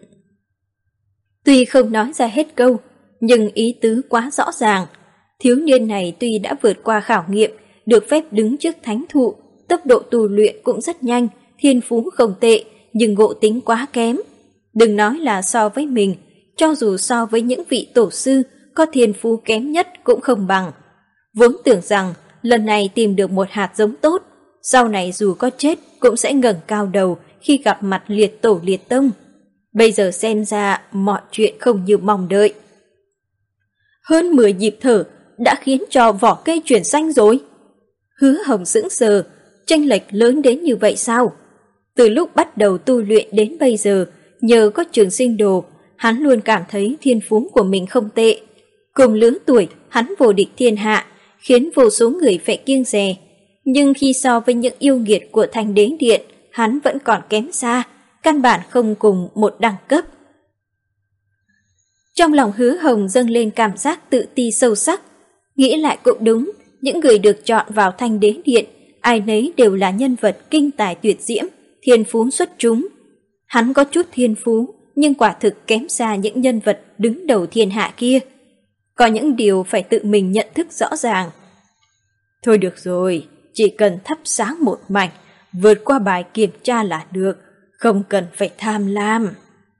Tuy không nói ra hết câu, nhưng ý tứ quá rõ ràng. Thiếu niên này tuy đã vượt qua khảo nghiệm, được phép đứng trước thánh thụ, tốc độ tu luyện cũng rất nhanh, thiên phú không tệ, nhưng ngộ tính quá kém. Đừng nói là so với mình, cho dù so với những vị tổ sư có thiên phú kém nhất cũng không bằng. Vốn tưởng rằng lần này tìm được một hạt giống tốt, sau này dù có chết cũng sẽ ngẩng cao đầu khi gặp mặt liệt tổ liệt tông. Bây giờ xem ra mọi chuyện không như mong đợi. Hơn mười nhịp thở đã khiến cho vỏ cây chuyển xanh rồi. Hứa Hồng sững sờ, chênh lệch lớn đến như vậy sao? Từ lúc bắt đầu tu luyện đến bây giờ, nhờ có trường sinh đồ, hắn luôn cảm thấy thiên phú của mình không tệ. Cùng lứa tuổi, hắn vô địch thiên hạ, khiến vô số người phải kiêng dè. Nhưng khi so với những yêu nghiệt của Thanh Đế Điện, hắn vẫn còn kém xa, căn bản không cùng một đẳng cấp. Trong lòng Hứa Hồng dâng lên cảm giác tự ti sâu sắc. Nghĩ lại cũng đúng, những người được chọn vào Thanh Đế Điện, ai nấy đều là nhân vật kinh tài tuyệt diễm, thiên phú xuất chúng. Hắn có chút thiên phú, nhưng quả thực kém xa những nhân vật đứng đầu thiên hạ kia. Có những điều phải tự mình nhận thức rõ ràng. Thôi được rồi, chỉ cần thắp sáng một mảnh, vượt qua bài kiểm tra là được, không cần phải tham lam.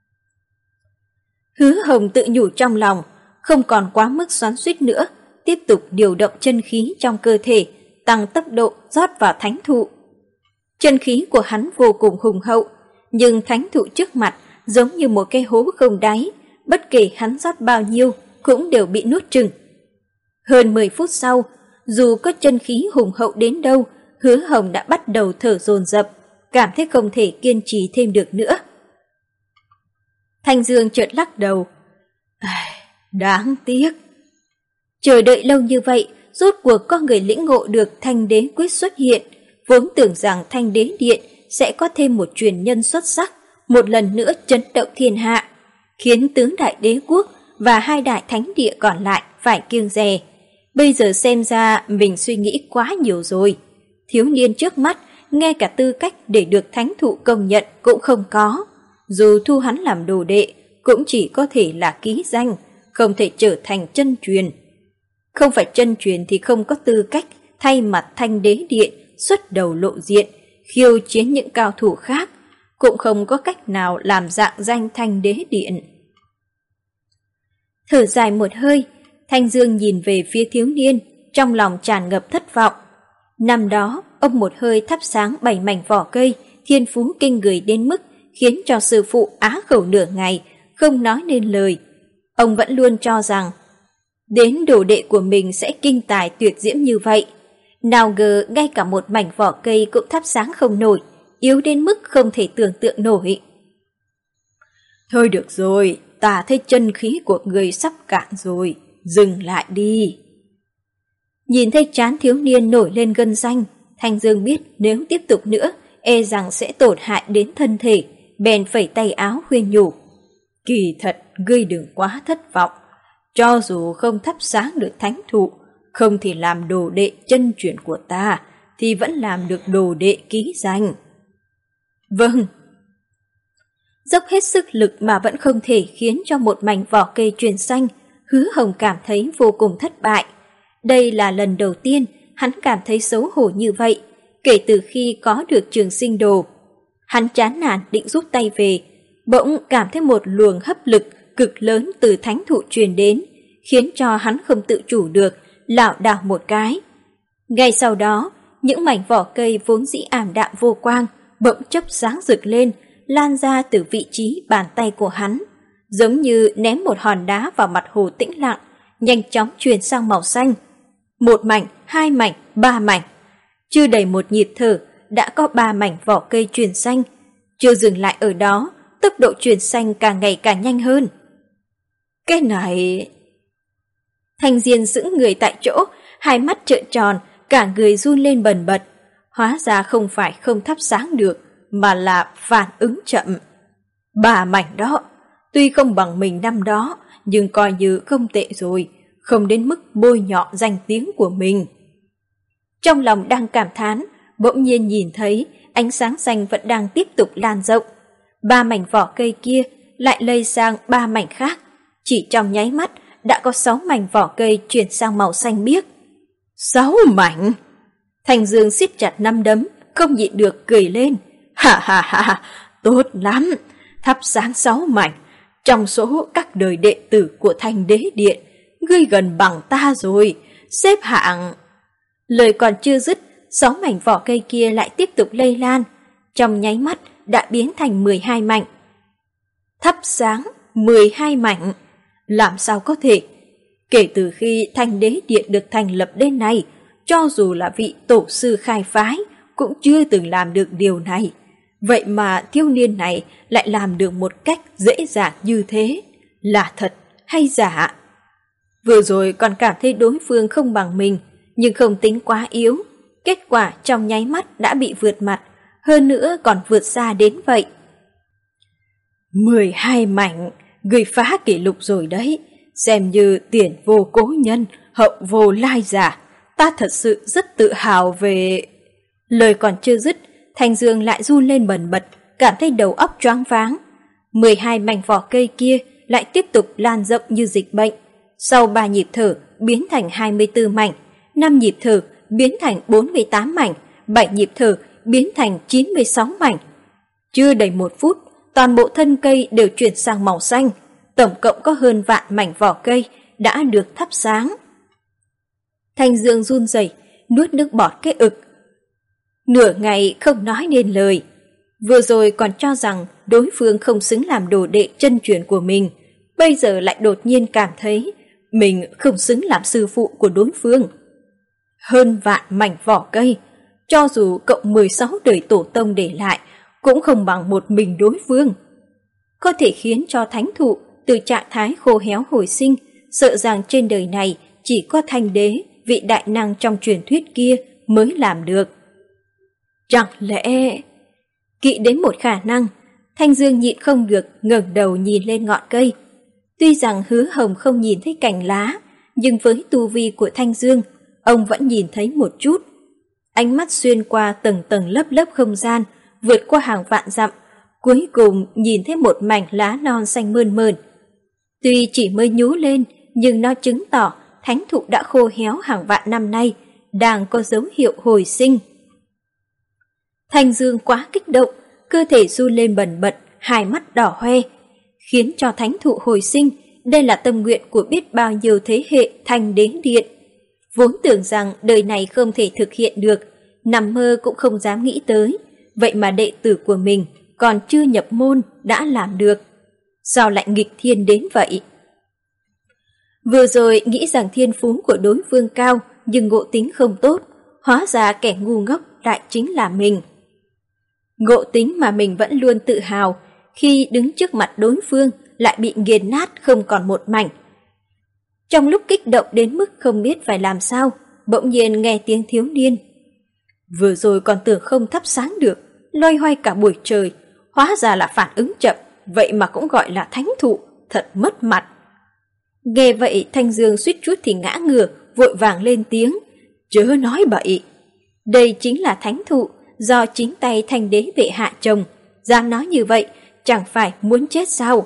Hứa Hồng tự nhủ trong lòng, không còn quá mức xoắn xuýt nữa, tiếp tục điều động chân khí trong cơ thể, tăng tốc độ rót vào thánh thụ. Chân khí của hắn vô cùng hùng hậu, nhưng thánh thụ trước mặt giống như một cái hố không đáy, bất kể hắn rót bao nhiêu cũng đều bị nuốt chừng. Hơn mười phút sau, dù có chân khí hùng hậu đến đâu, Hứa Hồng đã bắt đầu thở dồn dập, cảm thấy không thể kiên trì thêm được nữa. Thanh Dương chợt lắc đầu. Đáng tiếc. Chờ đợi lâu như vậy, rốt cuộc có người lĩnh ngộ được Thanh Đế Quyết xuất hiện, vốn tưởng rằng Thanh Đế Điện sẽ có thêm một truyền nhân xuất sắc, một lần nữa chấn động thiên hạ, khiến tứ đại đế quốc và hai đại thánh địa còn lại phải kiêng dè. Bây giờ xem ra mình suy nghĩ quá nhiều rồi. Thiếu niên trước mắt, ngay cả tư cách để được thánh thụ công nhận cũng không có. Dù thu hắn làm đồ đệ, cũng chỉ có thể là ký danh, không thể trở thành chân truyền. Không phải chân truyền thì không có tư cách thay mặt Thanh Đế Điện xuất đầu lộ diện, khiêu chiến những cao thủ khác, cũng không có cách nào làm dạng danh Thanh Đế Điện. Thở dài một hơi, Thanh Dương nhìn về phía thiếu niên, trong lòng tràn ngập thất vọng. Năm đó, ông một hơi thắp sáng bảy mảnh vỏ cây, thiên phú kinh người đến mức khiến cho sư phụ á khẩu nửa ngày, không nói nên lời. Ông vẫn luôn cho rằng, đến đồ đệ của mình sẽ kinh tài tuyệt diễm như vậy. Nào ngờ ngay cả một mảnh vỏ cây cũng thắp sáng không nổi, yếu đến mức không thể tưởng tượng nổi. Thôi được rồi, ta thấy chân khí của người sắp cạn rồi, dừng lại đi. Nhìn thấy trán thiếu niên nổi lên gân xanh, Thanh Dương biết nếu tiếp tục nữa, e rằng sẽ tổn hại đến thân thể, bèn phẩy tay áo khuyên nhủ. Kỳ thật, ngươi đừng quá thất vọng, cho dù không thắp sáng được thánh thụ, không thể làm đồ đệ chân truyền của ta, thì vẫn làm được đồ đệ ký danh. Vâng. Dốc hết sức lực mà vẫn không thể khiến cho một mảnh vỏ cây truyền xanh, Hứa Hồng cảm thấy vô cùng thất bại. Đây là lần đầu tiên hắn cảm thấy xấu hổ như vậy, kể từ khi có được trường sinh đồ. Hắn chán nản định rút tay về, bỗng cảm thấy một luồng hấp lực cực lớn từ thánh thụ truyền đến, khiến cho hắn không tự chủ được, lảo đảo một cái. Ngay sau đó, những mảnh vỏ cây vốn dĩ ảm đạm vô quang, bỗng chốc sáng rực lên, lan ra từ vị trí bàn tay của hắn, giống như ném một hòn đá vào mặt hồ tĩnh lặng, nhanh chóng chuyển sang màu xanh. Một mảnh, hai mảnh, ba mảnh. Chưa đầy một nhịp thở, đã có ba mảnh vỏ cây chuyển xanh. Chưa dừng lại ở đó, tốc độ chuyển xanh càng ngày càng nhanh hơn. Cái này... Thanh Diên giữ người tại chỗ, hai mắt trợn tròn, cả người run lên bần bật. Hóa ra không phải không thắp sáng được, mà là phản ứng chậm. Ba mảnh đó, tuy không bằng mình năm đó, nhưng coi như không tệ rồi, không đến mức bôi nhọ danh tiếng của mình. Trong lòng đang cảm thán, bỗng nhiên nhìn thấy ánh sáng xanh vẫn đang tiếp tục lan rộng. Ba mảnh vỏ cây kia lại lây sang ba mảnh khác. Chỉ trong nháy mắt đã có sáu mảnh vỏ cây chuyển sang màu xanh biếc. Sáu mảnh? Thanh Dương siết chặt nắm đấm, không nhịn được cười lên. Ha ha ha, tốt lắm, thắp sáng sáu mảnh. Trong số các đời đệ tử của Thanh Đế Điện, ngươi gần bằng ta rồi, xếp hạng. Lời còn chưa dứt, sáu mảnh vỏ cây kia lại tiếp tục lây lan, trong nháy mắt đã biến thành mười hai mảnh. Thắp sáng mười hai mảnh, làm sao có thể? Kể từ khi Thanh Đế Điện được thành lập đến nay, cho dù là vị tổ sư khai phái, cũng chưa từng làm được điều này. Vậy mà thiếu niên này lại làm được một cách dễ dàng như thế, là thật hay giả? Vừa rồi còn cảm thấy đối phương không bằng mình, nhưng không tính quá yếu. Kết quả trong nháy mắt đã bị vượt mặt, hơn nữa còn vượt xa đến vậy. mười hai mảnh, người phá kỷ lục rồi đấy, xem như tiền vô cố nhân, hậu vô lai giả. Ta thật sự rất tự hào về... Lời còn chưa dứt, Thanh Dương lại run lên bần bật, cảm thấy đầu óc choáng váng. mười hai mảnh vỏ cây kia lại tiếp tục lan rộng như dịch bệnh. Sau ba nhịp thở biến thành hai mươi tư mảnh, năm nhịp thở biến thành bốn mươi tám mảnh, bảy nhịp thở biến thành chín mươi sáu mảnh. Chưa đầy một phút, toàn bộ thân cây đều chuyển sang màu xanh, tổng cộng có hơn vạn mảnh vỏ cây đã được thắp sáng. Thanh Dương run rẩy, nuốt nước bọt cái ực. Nửa ngày không nói nên lời. Vừa rồi còn cho rằng đối phương không xứng làm đồ đệ chân truyền của mình, bây giờ lại đột nhiên cảm thấy mình không xứng làm sư phụ của đối phương. Hơn vạn mảnh vỏ cây, cho dù cộng mười sáu đời tổ tông để lại, cũng không bằng một mình đối phương. Có thể khiến cho thánh thụ từ trạng thái khô héo hồi sinh, sợ rằng trên đời này chỉ có Thanh Đế, vị đại năng trong truyền thuyết kia mới làm được. Chẳng lẽ... Nghĩ đến một khả năng, Thanh Dương nhịn không được ngẩng đầu nhìn lên ngọn cây. Tuy rằng Hứa Hồng không nhìn thấy cành lá, nhưng với tu vi của Thanh Dương, ông vẫn nhìn thấy một chút. Ánh mắt xuyên qua tầng tầng lớp lớp không gian, vượt qua hàng vạn dặm, cuối cùng nhìn thấy một mảnh lá non xanh mơn mởn. Tuy chỉ mới nhú lên, nhưng nó chứng tỏ thánh thụ đã khô héo hàng vạn năm nay, đang có dấu hiệu hồi sinh. Thanh Dương quá kích động, cơ thể run lên bần bật, hai mắt đỏ hoe, khiến cho thánh thụ hồi sinh. Đây là tâm nguyện của biết bao nhiêu thế hệ Thanh Đế Điện. Vốn tưởng rằng đời này không thể thực hiện được, nằm mơ cũng không dám nghĩ tới. Vậy mà đệ tử của mình còn chưa nhập môn đã làm được. Sao lại nghịch thiên đến vậy? Vừa rồi nghĩ rằng thiên phú của đối phương cao, nhưng ngộ tính không tốt, hóa ra kẻ ngu ngốc lại chính là mình. Ngộ tính mà mình vẫn luôn tự hào, khi đứng trước mặt đối phương lại bị nghiền nát không còn một mảnh. Trong lúc kích động đến mức không biết phải làm sao, bỗng nhiên nghe tiếng thiếu niên. Vừa rồi còn tưởng không thắp sáng được, loay hoay cả buổi trời, hóa ra là phản ứng chậm, vậy mà cũng gọi là thánh thụ, thật mất mặt. Nghe vậy Thanh Dương suýt chút thì ngã ngửa, vội vàng lên tiếng, chớ nói bậy. Đây chính là thánh thụ do chính tay Thanh Đế bệ hạ trồng, dám nói như vậy, chẳng phải muốn chết sao?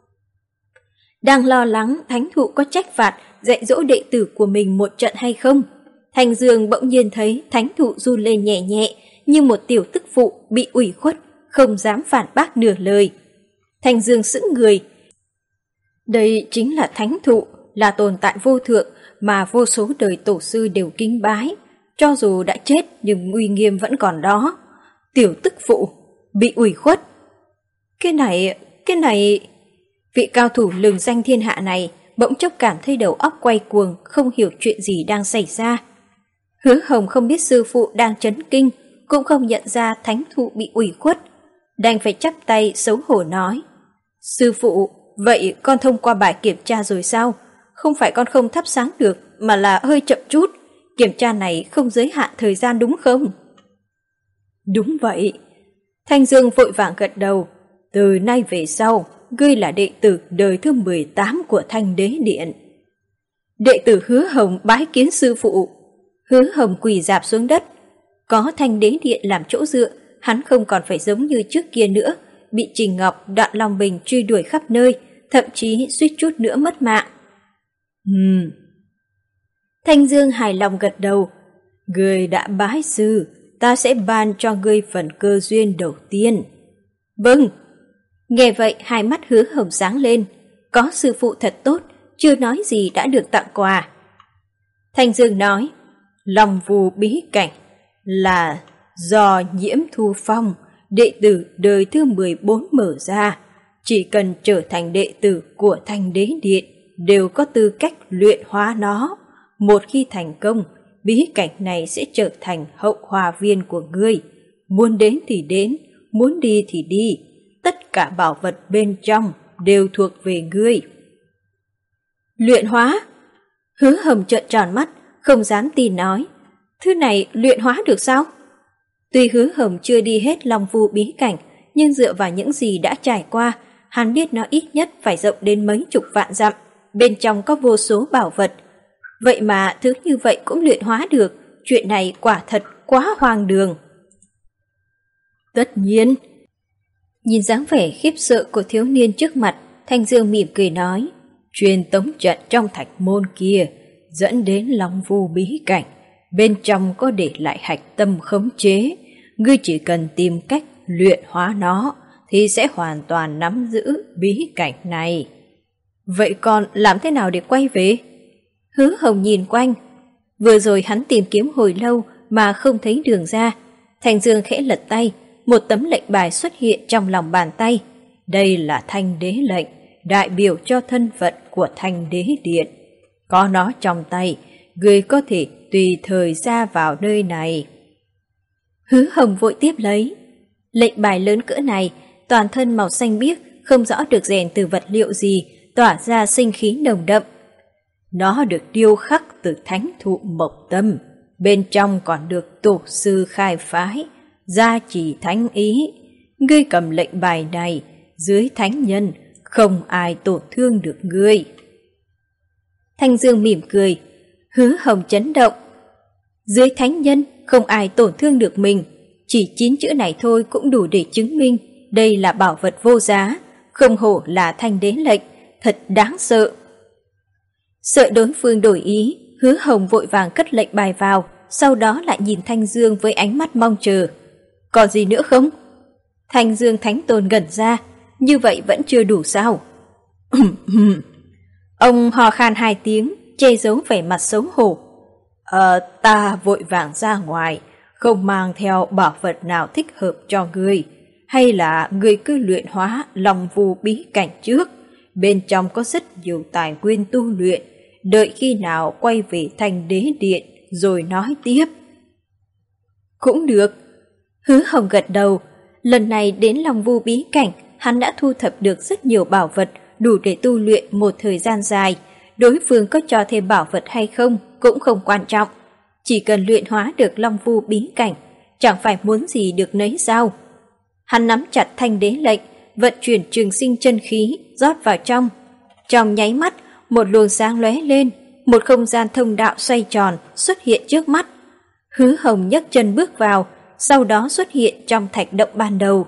Đang lo lắng thánh thụ có trách phạt dạy dỗ đệ tử của mình một trận hay không, Thanh Dương bỗng nhiên thấy thánh thụ run lên nhẹ nhẹ như một tiểu tức phụ bị ủy khuất, không dám phản bác nửa lời. Thanh Dương sững người. Đây chính là thánh thụ, là tồn tại vô thượng mà vô số đời tổ sư đều kính bái. Cho dù đã chết nhưng uy nghiêm vẫn còn đó. Tiểu tức phụ, bị ủy khuất. Cái này, cái này... Vị cao thủ lừng danh thiên hạ này bỗng chốc cảm thấy đầu óc quay cuồng, không hiểu chuyện gì đang xảy ra. Hứa Hồng không biết sư phụ đang chấn kinh, cũng không nhận ra thánh thụ bị ủy khuất, đành phải chắp tay xấu hổ nói. Sư phụ, vậy con thông qua bài kiểm tra rồi sao? Không phải con không thắp sáng được, mà là hơi chậm chút. Kiểm tra này không giới hạn thời gian đúng không? Đúng vậy. Thanh Dương vội vàng gật đầu. Từ nay về sau, ngươi là đệ tử đời thứ mười tám của Thanh Đế Điện. Đệ tử Hứa Hồng bái kiến sư phụ. Hứa Hồng quỳ rạp xuống đất. Có Thanh Đế Điện làm chỗ dựa, hắn không còn phải giống như trước kia nữa, bị Trình Ngọc, Đoạn Long Bình truy đuổi khắp nơi, thậm chí suýt chút nữa mất mạng. Ừm. Thanh Dương hài lòng gật đầu. Ngươi đã bái sư, ta sẽ ban cho ngươi phần cơ duyên đầu tiên. Vâng. Nghe vậy hai mắt Hứa Hồng sáng lên. Có sư phụ thật tốt, chưa nói gì đã được tặng quà. Thanh Dương nói, Long Vu bí cảnh là do Nhiễm Thu Phong, đệ tử đời thứ mười bốn mở ra. Chỉ cần trở thành đệ tử của Thanh Đế Điện đều có tư cách luyện hóa nó. Một khi thành công, bí cảnh này sẽ trở thành hậu hoa viên của ngươi. Muốn đến thì đến, muốn đi thì đi. Tất cả bảo vật bên trong đều thuộc về ngươi. Luyện hóa? Hứa Hồng trợn tròn mắt, không dám tin nói. Thứ này luyện hóa được sao? Tuy Hứa Hồng chưa đi hết Long Vu bí cảnh, nhưng dựa vào những gì đã trải qua, hắn biết nó ít nhất phải rộng đến mấy chục vạn dặm, bên trong có vô số bảo vật. Vậy mà thứ như vậy cũng luyện hóa được, chuyện này quả thật quá hoang đường. Tất nhiên. Nhìn dáng vẻ khiếp sợ của thiếu niên trước mặt, Thanh Dương mỉm cười nói, truyền tống trận trong thạch môn kia dẫn đến Long Vu bí cảnh, bên trong có để lại hạch tâm khống chế, ngươi chỉ cần tìm cách luyện hóa nó thì sẽ hoàn toàn nắm giữ bí cảnh này. Vậy còn làm thế nào để quay về? Hứa Hồng nhìn quanh. Vừa rồi hắn tìm kiếm hồi lâu mà không thấy đường ra. Thanh Dương khẽ lật tay, một tấm lệnh bài xuất hiện trong lòng bàn tay. Đây là Thanh Đế lệnh, đại biểu cho thân phận của Thanh Đế Điện. Có nó trong tay, ngươi có thể tùy thời ra vào nơi này. Hứa Hồng vội tiếp lấy. Lệnh bài lớn cỡ này, toàn thân màu xanh biếc, không rõ được rèn từ vật liệu gì, tỏa ra sinh khí nồng đậm. Nó được điêu khắc từ thánh thụ mộc tâm, bên trong còn được tổ sư khai phái, gia trì thánh ý. Ngươi cầm lệnh bài này, dưới thánh nhân, không ai tổn thương được ngươi. Thanh Dương mỉm cười. Hứa Hồng chấn động. Dưới thánh nhân, không ai tổn thương được mình. Chỉ chín chữ này thôi cũng đủ để chứng minh đây là bảo vật vô giá, không hổ là Thanh Đế lệnh, thật đáng sợ. Sợ đối phương đổi ý, Hứa Hồng vội vàng cất lệnh bài vào, sau đó lại nhìn Thanh Dương với ánh mắt mong chờ. Còn gì nữa không? Thanh Dương Thánh Tôn ngẩn ra, như vậy vẫn chưa đủ sao? Ông hò khan hai tiếng, che giấu vẻ mặt xấu hổ. Ờ, ta vội vàng ra ngoài, không mang theo bảo vật nào thích hợp cho ngươi. Hay là ngươi cứ luyện hóa Long Vu bí cảnh trước, bên trong có rất nhiều tài nguyên tu luyện, đợi khi nào quay về Thanh Đế Điện rồi nói tiếp. Cũng được. Hứa Hồng gật đầu, lần này đến Long Vu bí cảnh, hắn đã thu thập được rất nhiều bảo vật đủ để tu luyện một thời gian dài. Đối phương có cho thêm bảo vật hay không cũng không quan trọng, chỉ cần luyện hóa được Long Vu bí cảnh, chẳng phải muốn gì được nấy sao? Hắn nắm chặt thanh đế lệnh, vận chuyển trường sinh chân khí rót vào trong. Trong nháy mắt, một luồng sáng lóe lên, một không gian thông đạo xoay tròn xuất hiện trước mắt. Hứa Hồng nhấc chân bước vào, sau đó xuất hiện trong thạch động ban đầu.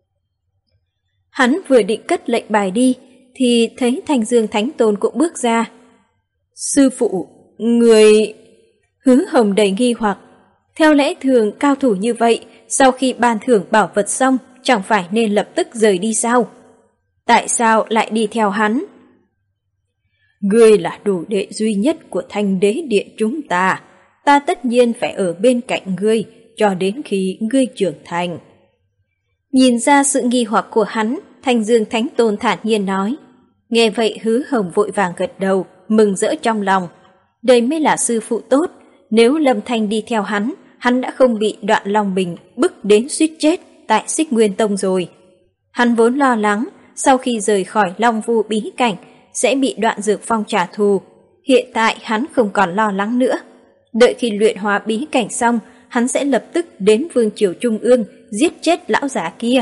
Hắn vừa định cất lệnh bài đi, thì thấy Thanh Dương Thánh Tôn cũng bước ra. Sư phụ, người... Hứa Hồng đầy nghi hoặc. Theo lẽ thường cao thủ như vậy, sau khi ban thưởng bảo vật xong, chẳng phải nên lập tức rời đi sao? Tại sao lại đi theo hắn? Ngươi là đồ đệ duy nhất của Thanh Đế Điện chúng ta. Ta tất nhiên phải ở bên cạnh ngươi cho đến khi ngươi trưởng thành. Nhìn ra sự nghi hoặc của hắn, Thanh Dương Thánh Tôn thản nhiên nói. Nghe vậy Hứa Hồng vội vàng gật đầu, mừng rỡ trong lòng. Đây mới là sư phụ tốt, nếu Lâm Thanh đi theo hắn, hắn đã không bị Đoạn Long Bình bức đến suýt chết tại Xích Nguyên Tông rồi. Hắn vốn lo lắng, sau khi rời khỏi Long Vu bí cảnh, sẽ bị Đoạn Dược Phong trả thù. Hiện tại hắn không còn lo lắng nữa. Đợi khi luyện hóa bí cảnh xong, hắn sẽ lập tức đến Vương Triều Trung ương giết chết lão già kia.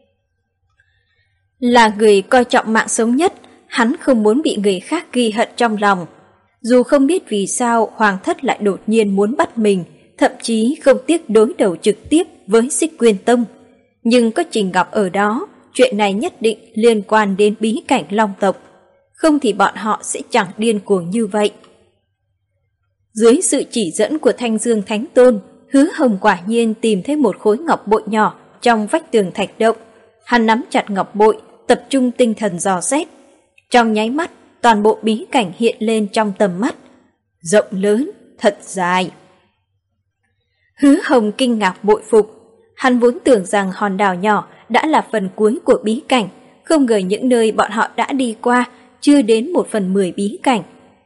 Là người coi trọng mạng sống nhất, hắn không muốn bị người khác ghi hận trong lòng. Dù không biết vì sao Hoàng Thất lại đột nhiên muốn bắt mình, thậm chí không tiếc đối đầu trực tiếp với Xích Nguyên Tông. Nhưng có Trình Ngọc ở đó, chuyện này nhất định liên quan đến bí cảnh Long tộc. Không thì bọn họ sẽ chẳng điên cuồng như vậy. Dưới sự chỉ dẫn của Thanh Dương Thánh Tôn, Hứa Hồng quả nhiên tìm thấy một khối ngọc bội nhỏ trong vách tường thạch động. Hắn nắm chặt ngọc bội, tập trung tinh thần dò xét. Trong nháy mắt, toàn bộ bí cảnh hiện lên trong tầm mắt. Rộng lớn, thật dài. Hứa Hồng kinh ngạc bội phục. Hắn vốn tưởng rằng hòn đảo nhỏ đã là phần cuối của bí cảnh, không ngờ những nơi bọn họ đã đi qua chưa đến một phần mười bí cảnh.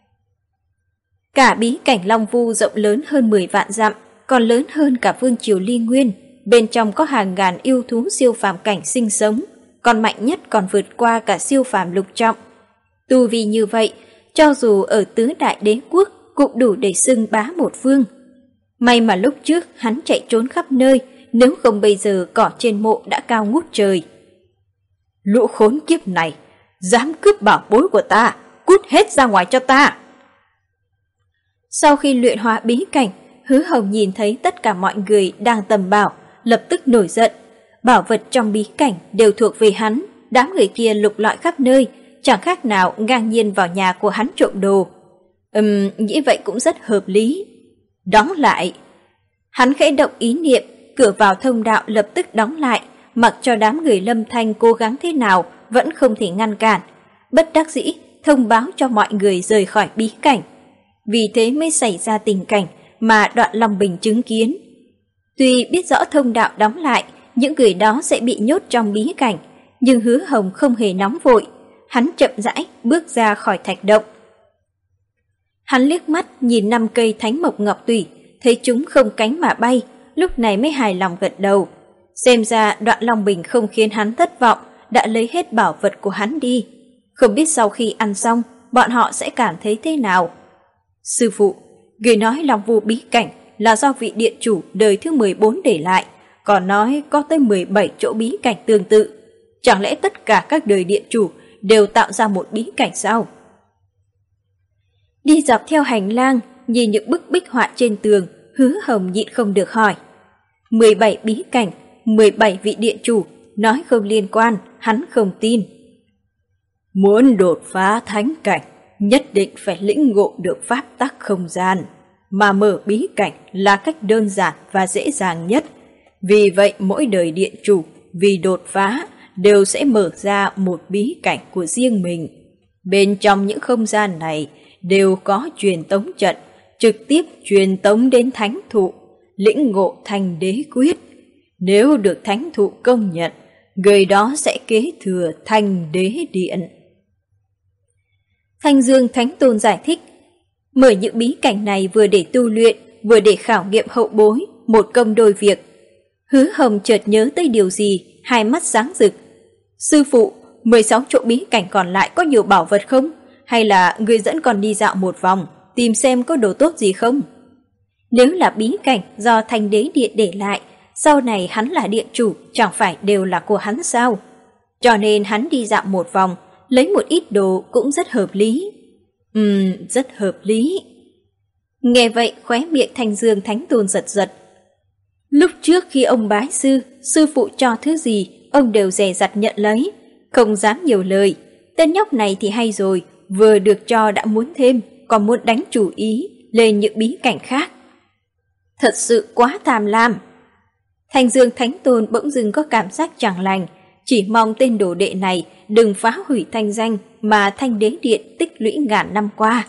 Cả bí cảnh Long Vu rộng lớn hơn mười vạn dặm, còn lớn hơn cả Vương Triều Ly Nguyên. Bên trong có hàng ngàn yêu thú siêu phàm cảnh sinh sống, còn mạnh nhất còn vượt qua cả siêu phàm lục trọng. Tu vi như vậy, cho dù ở tứ đại đế quốc cũng đủ để xưng bá một phương. May mà lúc trước hắn chạy trốn khắp nơi, nếu không bây giờ cỏ trên mộ đã cao ngút trời. Lũ khốn kiếp này, dám cướp bảo bối của ta, cút hết ra ngoài cho ta. Sau khi luyện hóa bí cảnh, Hứa Hồng nhìn thấy tất cả mọi người đang tầm bảo, lập tức nổi giận. Bảo vật trong bí cảnh đều thuộc về hắn, đám người kia lục lọi khắp nơi, chẳng khác nào ngang nhiên vào nhà của hắn trộm đồ. Ừm, nghĩ vậy cũng rất hợp lý. Đóng lại. Hắn khẽ động ý niệm, cửa vào thông đạo lập tức đóng lại, mặc cho đám người Lâm Thanh cố gắng thế nào vẫn không thể ngăn cản. Bất đắc dĩ, thông báo cho mọi người rời khỏi bí cảnh. Vì thế mới xảy ra tình cảnh mà Đoạn Long Bình chứng kiến. Tuy biết rõ thông đạo đóng lại, những người đó sẽ bị nhốt trong bí cảnh, nhưng Hứa Hồng không hề nóng vội. Hắn chậm rãi bước ra khỏi thạch động. Hắn liếc mắt nhìn năm cây thánh mộc ngọc tủy, thấy chúng không cánh mà bay, lúc này mới hài lòng gật đầu. Xem ra Đoạn Long Bình không khiến hắn thất vọng, đã lấy hết bảo vật của hắn đi. Không biết sau khi ăn xong, bọn họ sẽ cảm thấy thế nào. Sư phụ, người nói Long Vu bí cảnh là do vị điện chủ đời thứ mười bốn để lại, còn nói có tới mười bảy chỗ bí cảnh tương tự. Chẳng lẽ tất cả các đời điện chủ đều tạo ra một bí cảnh sao? Đi dọc theo hành lang, nhìn những bức bích họa trên tường, Hứa Hồng nhịn không được hỏi. mười bảy bí cảnh, mười bảy vị điện chủ, nói không liên quan, hắn không tin. Muốn đột phá thánh cảnh, nhất định phải lĩnh ngộ được pháp tắc không gian, mà mở bí cảnh là cách đơn giản và dễ dàng nhất. Vì vậy mỗi đời điện chủ vì đột phá đều sẽ mở ra một bí cảnh của riêng mình. Bên trong những không gian này đều có truyền tống trận, trực tiếp truyền tống đến thánh thụ, lĩnh ngộ thành đế quyết. Nếu được thánh thụ công nhận, người đó sẽ kế thừa thành đế điện. Thanh Dương Thánh Tôn giải thích, mở những bí cảnh này vừa để tu luyện, vừa để khảo nghiệm hậu bối, một công đôi việc. Hứa Hồng chợt nhớ tới điều gì, hai mắt sáng rực. Sư phụ, mười sáu chỗ bí cảnh còn lại có nhiều bảo vật không? Hay là người dẫn con đi dạo một vòng, tìm xem có đồ tốt gì không? Nếu là bí cảnh do Thanh Đế Điện để lại, sau này hắn là điện chủ, chẳng phải đều là của hắn sao? Cho nên hắn đi dạo một vòng, lấy một ít đồ cũng rất hợp lý. Ừm, rất hợp lý. Nghe vậy khóe miệng Thanh Dương Thánh Tôn giật giật. Lúc trước khi ông bái sư, sư phụ cho thứ gì, ông đều dè dặt nhận lấy, không dám nhiều lời. Tên nhóc này thì hay rồi, vừa được cho đã muốn thêm, còn muốn đánh chủ ý lên những bí cảnh khác. Thật sự quá tham lam. Thanh Dương Thánh Tôn bỗng dưng có cảm giác chẳng lành, chỉ mong tên đồ đệ này đừng phá hủy thanh danh mà Thanh Đế Điện tích lũy ngàn năm qua.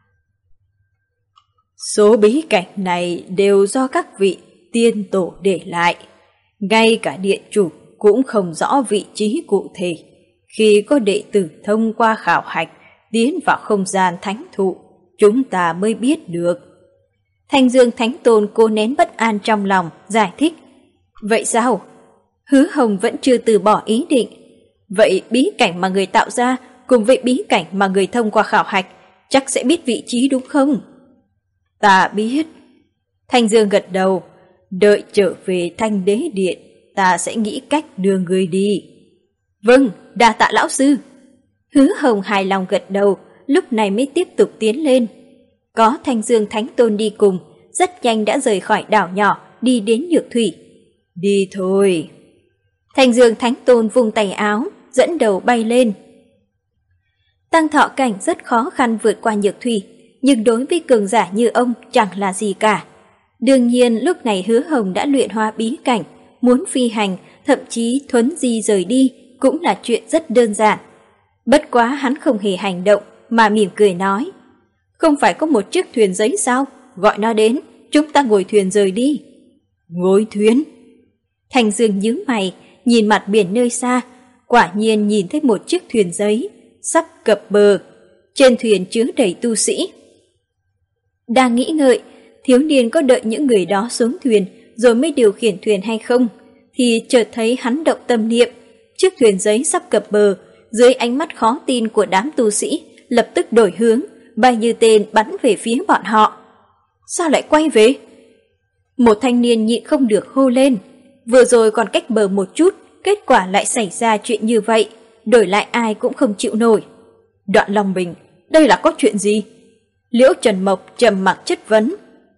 Số bí cảnh này đều do các vị tiên tổ để lại. Ngay cả điện chủ cũng không rõ vị trí cụ thể. Khi có đệ tử thông qua khảo hạch tiến vào không gian thánh thụ, chúng ta mới biết được. Thanh Dương Thánh Tôn cố nén bất an trong lòng, giải thích. Vậy sao? Hứa Hồng vẫn chưa từ bỏ ý định. Vậy bí cảnh mà người tạo ra cùng với bí cảnh mà người thông qua khảo hạch chắc sẽ biết vị trí đúng không? Ta biết. Thanh Dương gật đầu. Đợi trở về Thanh Đế Điện, ta sẽ nghĩ cách đưa người đi. Vâng, đa tạ lão sư. Hứa Hồng hài lòng gật đầu, lúc này mới tiếp tục tiến lên. Có Thanh Dương Thánh Tôn đi cùng, rất nhanh đã rời khỏi đảo nhỏ, đi đến Nhược Thủy. Đi thôi. Thanh Dương Thánh Tôn vung tay áo, dẫn đầu bay lên. Tăng Thọ Cảnh rất khó khăn vượt qua Nhược Thủy, nhưng đối với cường giả như ông chẳng là gì cả. Đương nhiên lúc này Hứa Hồng đã luyện hóa bí cảnh, muốn phi hành, thậm chí thuấn di rời đi cũng là chuyện rất đơn giản. Bất quá hắn không hề hành động mà mỉm cười nói. Không phải có một chiếc thuyền giấy sao? Gọi nó đến, chúng ta ngồi thuyền rời đi. Ngồi thuyền? Thanh Dương nhíu mày, nhìn mặt biển nơi xa, quả nhiên nhìn thấy một chiếc thuyền giấy, sắp cập bờ. Trên thuyền chứa đầy tu sĩ. Đang nghĩ ngợi, thiếu niên có đợi những người đó xuống thuyền rồi mới điều khiển thuyền hay không, thì chợt thấy hắn động tâm niệm. Chiếc thuyền giấy sắp cập bờ, dưới ánh mắt khó tin của đám tu sĩ, lập tức đổi hướng, bay như tên bắn về phía bọn họ. Sao lại quay về? Một thanh niên nhịn không được hô lên. Vừa rồi còn cách bờ một chút, kết quả lại xảy ra chuyện như vậy, đổi lại ai cũng không chịu nổi. Đoạn Long Bình, đây là có chuyện gì? Liễu Trần Mộc trầm mặc chất vấn.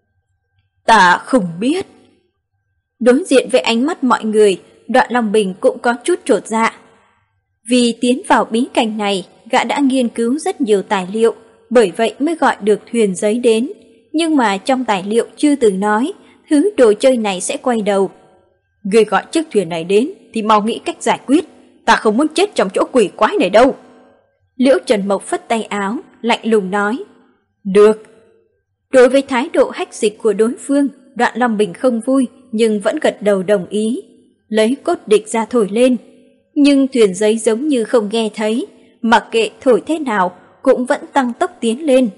Ta không biết. Đối diện với ánh mắt mọi người, Đoạn Long Bình cũng có chút chột dạ. Vì tiến vào bí cảnh này, gã đã nghiên cứu rất nhiều tài liệu, bởi vậy mới gọi được thuyền giấy đến. Nhưng mà trong tài liệu chưa từng nói, thứ đồ chơi này sẽ quay đầu. Người gọi chiếc thuyền này đến thì mau nghĩ cách giải quyết, ta không muốn chết trong chỗ quỷ quái này đâu. Liễu Trần Mộc phất tay áo, lạnh lùng nói. Được. Đối với thái độ hách dịch của đối phương, Đoạn Long Bình không vui nhưng vẫn gật đầu đồng ý. Lấy cốt địch ra thổi lên, nhưng thuyền giấy giống như không nghe thấy, mặc kệ thổi thế nào cũng vẫn tăng tốc tiến lên.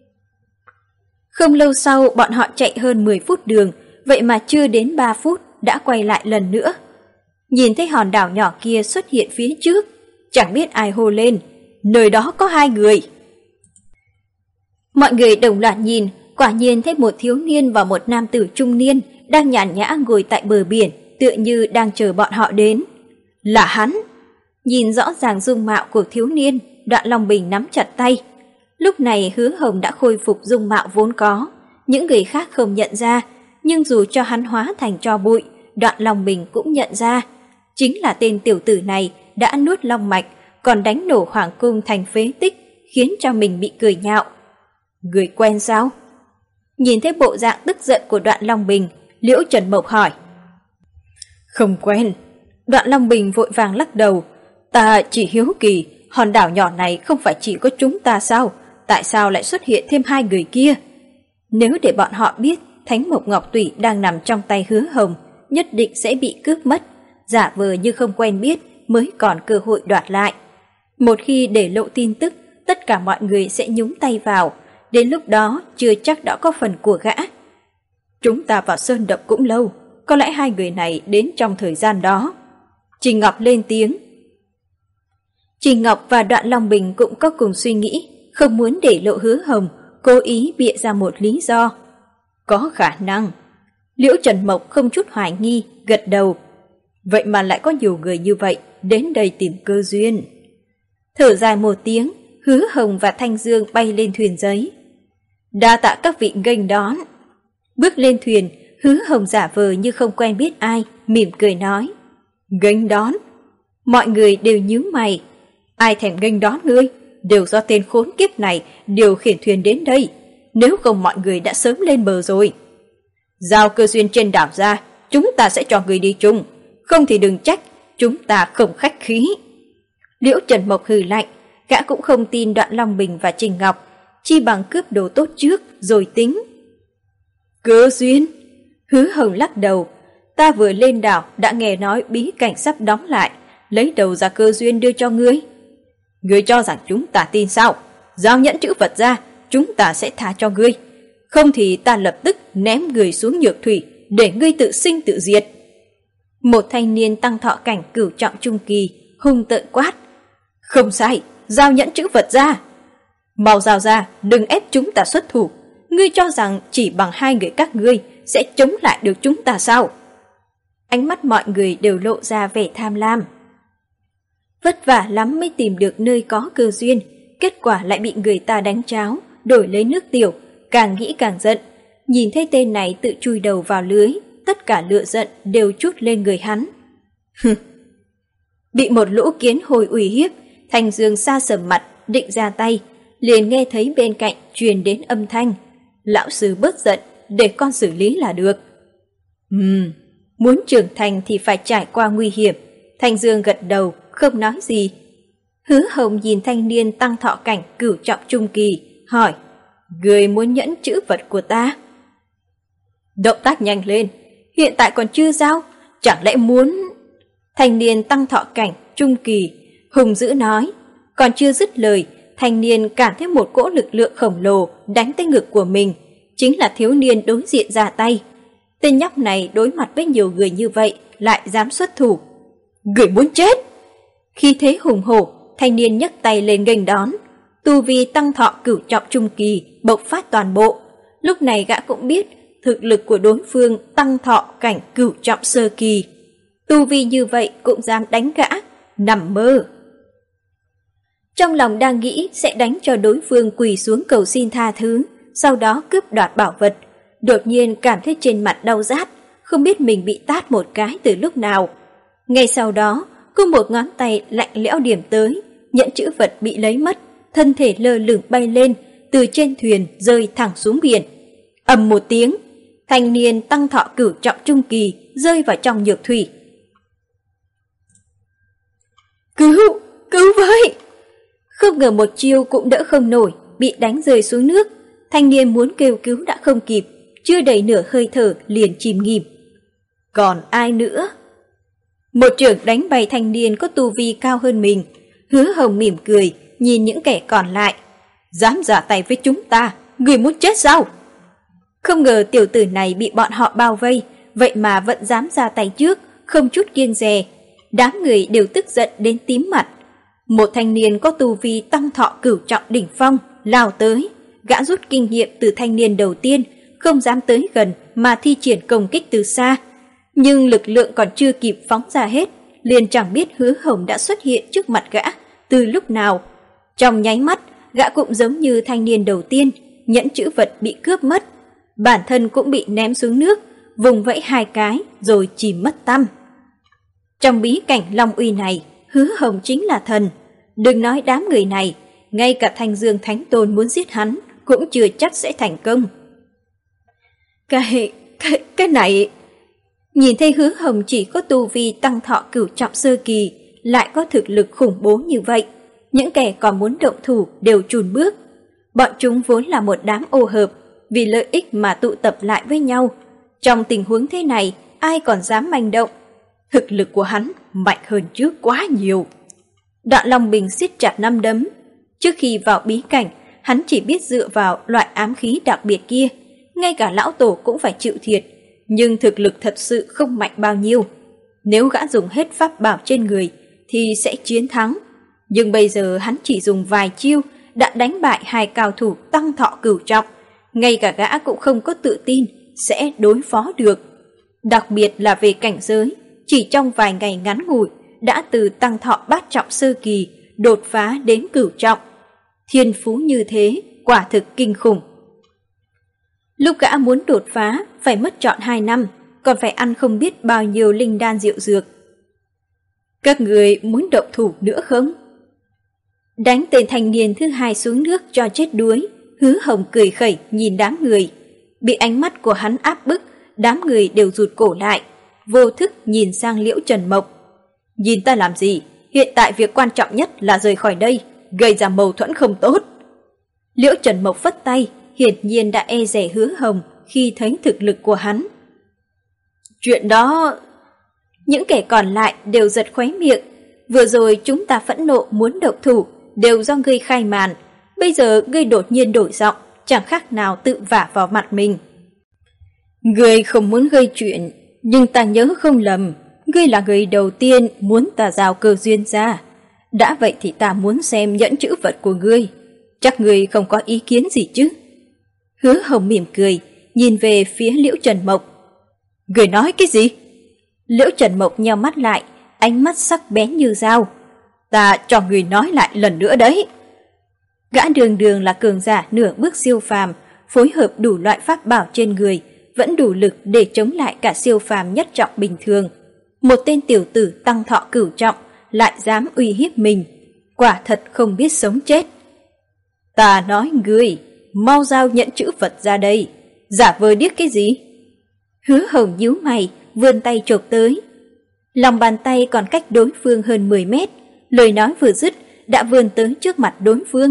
Không lâu sau bọn họ chạy hơn mười phút đường, vậy mà chưa đến ba phút đã quay lại lần nữa. Nhìn thấy hòn đảo nhỏ kia xuất hiện phía trước, chẳng biết ai hô lên, nơi đó có hai người. Mọi người đồng loạt nhìn, quả nhiên thấy một thiếu niên và một nam tử trung niên đang nhàn nhã ngồi tại bờ biển, tựa như đang chờ bọn họ đến. Là hắn. Nhìn rõ ràng dung mạo của thiếu niên, Đoạn Long Bình nắm chặt tay. Lúc này Hứa Hồng đã khôi phục dung mạo vốn có, những người khác không nhận ra, nhưng dù cho hắn hóa thành tro bụi, Đoạn Long Bình cũng nhận ra. Chính là tên tiểu tử này đã nuốt long mạch, còn đánh nổ hoàng cung thành phế tích, khiến cho mình bị cười nhạo. Người quen sao? Nhìn thấy bộ dạng tức giận của Đoạn Long Bình, Liễu Trần Mộc hỏi. Không quen. Đoạn Long Bình vội vàng lắc đầu. Ta chỉ hiếu kỳ, hòn đảo nhỏ này không phải chỉ có chúng ta sao? Tại sao lại xuất hiện thêm hai người kia? Nếu để bọn họ biết Thánh Mộc Ngọc Tủy đang nằm trong tay Hứa Hồng, nhất định sẽ bị cướp mất, giả vờ như không quen biết mới còn cơ hội đoạt lại. Một khi để lộ tin tức, tất cả mọi người sẽ nhúng tay vào, đến lúc đó chưa chắc đã có phần của gã. Chúng ta vào sơn động cũng lâu, có lẽ hai người này đến trong thời gian đó. Trình Ngọc lên tiếng. Trình Ngọc và Đoạn Long Bình cũng có cùng suy nghĩ, không muốn để lộ Hứa Hồng, cố ý bịa ra một lý do. Có khả năng. Liễu Trần Mộc không chút hoài nghi, gật đầu. Vậy mà lại có nhiều người như vậy đến đây tìm cơ duyên. Thở dài một tiếng, Hứa Hồng và Thanh Dương bay lên thuyền giấy. Đa tạ các vị nghênh đón. Bước lên thuyền, Hứa Hồng giả vờ như không quen biết ai, mỉm cười nói. Nghênh đón? Mọi người đều nhíu mày. Ai thèm nghênh đón ngươi? Đều do tên khốn kiếp này điều khiển thuyền đến đây. Nếu không mọi người đã sớm lên bờ rồi. Giao cơ duyên trên đảo ra, chúng ta sẽ cho người đi chung. Không thì đừng trách, chúng ta không khách khí. Liễu Trần Mộc hừ lạnh, gã cũng không tin Đoạn Long Bình và Trình Ngọc, chi bằng cướp đồ tốt trước rồi tính. Cơ duyên? Hứa Hồng lắc đầu. Ta vừa lên đảo đã nghe nói bí cảnh sắp đóng lại, lấy đầu ra cơ duyên đưa cho ngươi. Ngươi cho rằng chúng ta tin sao? Giao nhẫn chữ vật ra, chúng ta sẽ tha cho ngươi. Không thì ta lập tức ném người xuống nhược thủy để ngươi tự sinh tự diệt. Một thanh niên tăng thọ cảnh cửu trọng trung kỳ hung tợn quát. Không sai, giao nhẫn chữ vật ra. Mau giao ra, đừng ép chúng ta xuất thủ. Ngươi cho rằng chỉ bằng hai người các ngươi sẽ chống lại được chúng ta sao? Ánh mắt mọi người đều lộ ra vẻ tham lam. Vất vả lắm mới tìm được nơi có cơ duyên, kết quả lại bị người ta đánh cháo, đổi lấy nước tiểu, càng nghĩ càng giận. Nhìn thấy tên này tự chui đầu vào lưới, tất cả lửa giận đều trút lên người hắn. Bị một lũ kiến hồi uy hiếp, Thanh Dương sa sầm mặt, định ra tay, liền nghe thấy bên cạnh truyền đến âm thanh. Lão sư bớt giận, để con xử lý là được. Ừm, muốn trưởng thành thì phải trải qua nguy hiểm. Thanh Dương gật đầu, không nói gì. Hứa Hồng nhìn thanh niên tăng thọ cảnh cửu trọng trung kỳ, hỏi. Người muốn nhẫn chữ vật của ta? Động tác nhanh lên, hiện tại còn chưa giao, chẳng lẽ muốn... Thanh niên tăng thọ cảnh trung kỳ, hùng dữ nói. Còn chưa dứt lời, thanh niên cảm thấy một cỗ lực lượng khổng lồ đánh tới ngực của mình, chính là thiếu niên đối diện ra tay. Tên nhóc này đối mặt với nhiều người như vậy lại dám xuất thủ. Người muốn chết! Khi thế hùng hổ, thanh niên nhấc tay lên nghênh đón. Tu vi tăng thọ cửu trọng trung kỳ bộc phát toàn bộ. Lúc này gã cũng biết thực lực của đối phương tăng thọ cảnh cửu trọng sơ kỳ. Tu vi như vậy cũng dám đánh gã, nằm mơ. Trong lòng đang nghĩ sẽ đánh cho đối phương quỳ xuống cầu xin tha thứ, sau đó cướp đoạt bảo vật. Đột nhiên cảm thấy trên mặt đau rát, không biết mình bị tát một cái từ lúc nào. Ngay sau đó, có một ngón tay lạnh lẽo điểm tới, nhẫn chữ vật bị lấy mất, thân thể lơ lửng bay lên, từ trên thuyền rơi thẳng xuống biển. Ầm một tiếng, thanh niên tăng thọ cửu trọng trung kỳ rơi vào trong nhược thủy. Cứu, cứu với! Không ngờ một chiêu cũng đỡ không nổi, bị đánh rơi xuống nước. Thanh niên muốn kêu cứu đã không kịp, chưa đầy nửa hơi thở liền chìm nghỉm. Còn ai nữa? Một trưởng đánh bay thanh niên có tu vi cao hơn mình. Hứa Hồng mỉm cười, nhìn những kẻ còn lại. Dám ra tay với chúng ta, người muốn chết sao? Không ngờ tiểu tử này bị bọn họ bao vây, vậy mà vẫn dám ra tay trước, không chút kiêng dè. Đám người đều tức giận đến tím mặt. Một thanh niên có tu vi tăng thọ cửu trọng đỉnh phong lao tới, gã rút kinh nghiệm từ thanh niên đầu tiên, không dám tới gần mà thi triển công kích từ xa. Nhưng lực lượng còn chưa kịp phóng ra hết, liền chẳng biết Hứa Hồng đã xuất hiện trước mặt gã từ lúc nào. Trong nháy mắt, gã cũng giống như thanh niên đầu tiên, nhẫn chữ vật bị cướp mất, bản thân cũng bị ném xuống nước, vùng vẫy hai cái rồi chìm mất tăm. Trong bí cảnh Long Uy này, Hứa Hồng chính là thần. Đừng nói đám người này, ngay cả Thanh Dương Thánh Tôn muốn giết hắn cũng chưa chắc sẽ thành công. Cái, cái, cái này... Nhìn thấy Hứa Hồng chỉ có tu vi tăng thọ cửu trọng sơ kỳ, lại có thực lực khủng bố như vậy, những kẻ còn muốn động thủ đều chùn bước. Bọn chúng vốn là một đám ô hợp, vì lợi ích mà tụ tập lại với nhau. Trong tình huống thế này, ai còn dám manh động? Thực lực của hắn mạnh hơn trước quá nhiều. Đoạn Long Bình siết chặt nắm đấm. Trước khi vào bí cảnh, hắn chỉ biết dựa vào loại ám khí đặc biệt kia. Ngay cả lão tổ cũng phải chịu thiệt, nhưng thực lực thật sự không mạnh bao nhiêu. Nếu gã dùng hết pháp bảo trên người thì sẽ chiến thắng. Nhưng bây giờ hắn chỉ dùng vài chiêu đã đánh bại hai cao thủ tăng thọ cửu trọng. Ngay cả gã cũng không có tự tin sẽ đối phó được. Đặc biệt là về cảnh giới, chỉ trong vài ngày ngắn ngủi đã từ tăng thọ bát trọng sơ kỳ đột phá đến cửu trọng. Thiên phú như thế quả thực kinh khủng. Lúc gã muốn đột phá phải mất trọn hai năm, còn phải ăn không biết bao nhiêu linh đan diệu dược. Các người muốn động thủ nữa không? Đánh tên thanh niên thứ hai xuống nước cho chết đuối, Hứa Hồng cười khẩy nhìn đám người. Bị ánh mắt của hắn áp bức, đám người đều rụt cổ lại, vô thức nhìn sang Liễu Trần Mộc. Nhìn ta làm gì? Hiện tại việc quan trọng nhất là rời khỏi đây, gây ra mâu thuẫn không tốt. Liễu Trần Mộc phất tay, hiển nhiên đã e dè Hứa Hồng khi thấy thực lực của hắn. Chuyện đó... Những kẻ còn lại đều giật khóe miệng. Vừa rồi chúng ta phẫn nộ muốn động thủ đều do ngươi khai màn. Bây giờ ngươi đột nhiên đổi giọng, chẳng khác nào tự vả vào mặt mình. Ngươi không muốn gây chuyện, nhưng ta nhớ không lầm, ngươi là người đầu tiên muốn ta giao cơ duyên ra. Đã vậy thì ta muốn xem nhẫn chữ vật của ngươi. Chắc ngươi không có ý kiến gì chứ? Hứa Hồng mỉm cười, nhìn về phía Liễu Trần Mộc. Ngươi nói cái gì? Liễu Trần Mộc nheo mắt lại, ánh mắt sắc bén như dao. Ta cho ngươi nói lại lần nữa đấy. Gã đường đường là cường giả nửa bước siêu phàm, phối hợp đủ loại pháp bảo trên người, vẫn đủ lực để chống lại cả siêu phàm nhất trọng bình thường. Một tên tiểu tử tăng thọ cửu trọng lại dám uy hiếp mình, quả thật không biết sống chết. Ta nói ngươi, mau giao nhẫn chữ vật ra đây, giả vờ điếc cái gì? Hứa Hồng nhíu mày, vươn tay chộp tới. Lòng bàn tay còn cách đối phương hơn mười mét, lời nói vừa dứt đã vươn tới trước mặt đối phương.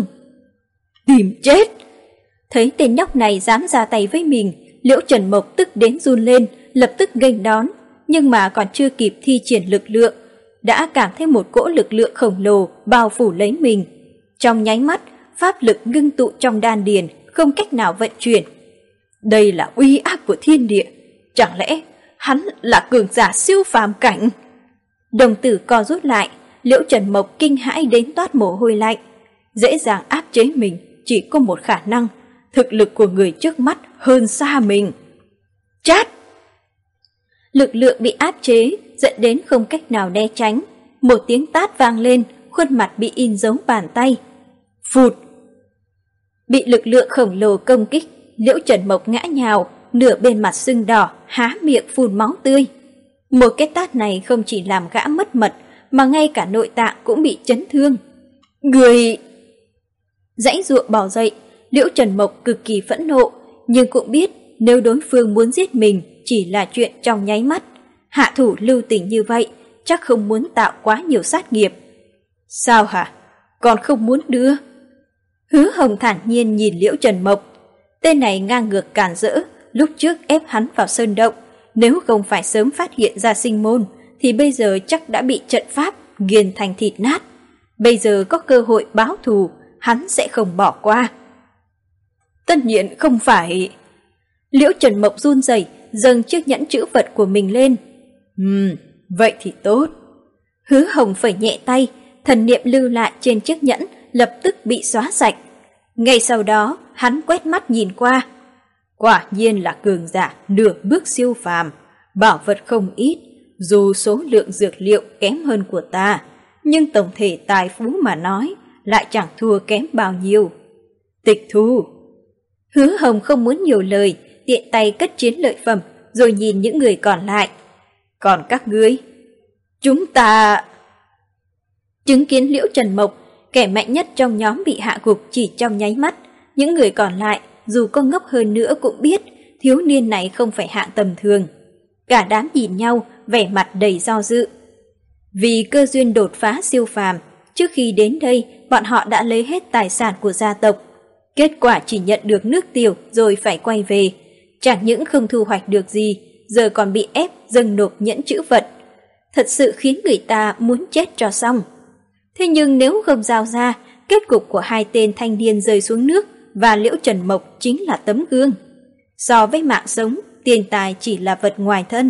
Tìm chết! Thấy tên nhóc này dám ra tay với mình, Liễu Trần Mộc tức đến run lên, lập tức nghênh đón, nhưng mà còn chưa kịp thi triển lực lượng, đã cảm thấy một cỗ lực lượng khổng lồ bao phủ lấy mình. Trong nháy mắt, pháp lực ngưng tụ trong đan điền, không cách nào vận chuyển. Đây là uy áp của thiên địa, chẳng lẽ hắn là cường giả siêu phàm cảnh? Đồng tử co rút lại, Liễu Trần Mộc kinh hãi đến toát mồ hôi lạnh. Dễ dàng áp chế mình chỉ có một khả năng, thực lực của người trước mắt hơn xa mình. Chát! Lực lượng bị áp chế dẫn đến không cách nào né tránh. Một tiếng tát vang lên, khuôn mặt bị in dấu bàn tay. Phụt! Bị lực lượng khổng lồ công kích, Liễu Trần Mộc ngã nhào, nửa bên mặt sưng đỏ, há miệng phun máu tươi. Một cái tát này không chỉ làm gã mất mật, mà ngay cả nội tạng cũng bị chấn thương. Người... Dãy ruộng bỏ dậy, Liễu Trần Mộc cực kỳ phẫn nộ, nhưng cũng biết nếu đối phương muốn giết mình chỉ là chuyện trong nháy mắt. Hạ thủ lưu tình như vậy, chắc không muốn tạo quá nhiều sát nghiệp. Sao hả? Còn không muốn đưa? Hứa Hồng thản nhiên nhìn Liễu Trần Mộc. Tên này ngang ngược càn rỡ, lúc trước ép hắn vào sơn động, nếu không phải sớm phát hiện ra sinh môn, thì bây giờ chắc đã bị trận pháp nghiền thành thịt nát. Bây giờ có cơ hội báo thù, hắn sẽ không bỏ qua. Tất nhiên không phải... Liễu Trần Mộc run rẩy dâng chiếc nhẫn chữ vật của mình lên. Ừm, vậy thì tốt. Hứa Hồng phẩy nhẹ tay, thần niệm lưu lại trên chiếc nhẫn lập tức bị xóa sạch. Ngay sau đó, hắn quét mắt nhìn qua. Quả nhiên là cường giả nửa bước siêu phàm, bảo vật không ít, dù số lượng dược liệu kém hơn của ta, nhưng tổng thể tài phú mà nói lại chẳng thua kém bao nhiêu. Tịch thu. Hứa Hồng không muốn nhiều lời, tiện tay cất chiến lợi phẩm, rồi nhìn những người còn lại. Còn các ngươi? Chúng ta... Chứng kiến Liễu Trần Mộc, Kẻ mạnh nhất trong nhóm bị hạ gục chỉ trong nháy mắt. Những người còn lại, dù có ngốc hơn nữa cũng biết thiếu niên này không phải hạng tầm thường. Cả đám nhìn nhau, vẻ mặt đầy do dự. Vì cơ duyên đột phá siêu phàm, trước khi đến đây, bọn họ đã lấy hết tài sản của gia tộc. Kết quả chỉ nhận được nước tiểu rồi phải quay về. Chẳng những không thu hoạch được gì, giờ còn bị ép dâng nộp nhẫn chữ vật. Thật sự khiến người ta muốn chết cho xong. Thế nhưng nếu không giao ra, kết cục của hai tên thanh niên rơi xuống nước và Liễu Trần Mộc chính là tấm gương. So với mạng sống, tiền tài chỉ là vật ngoài thân.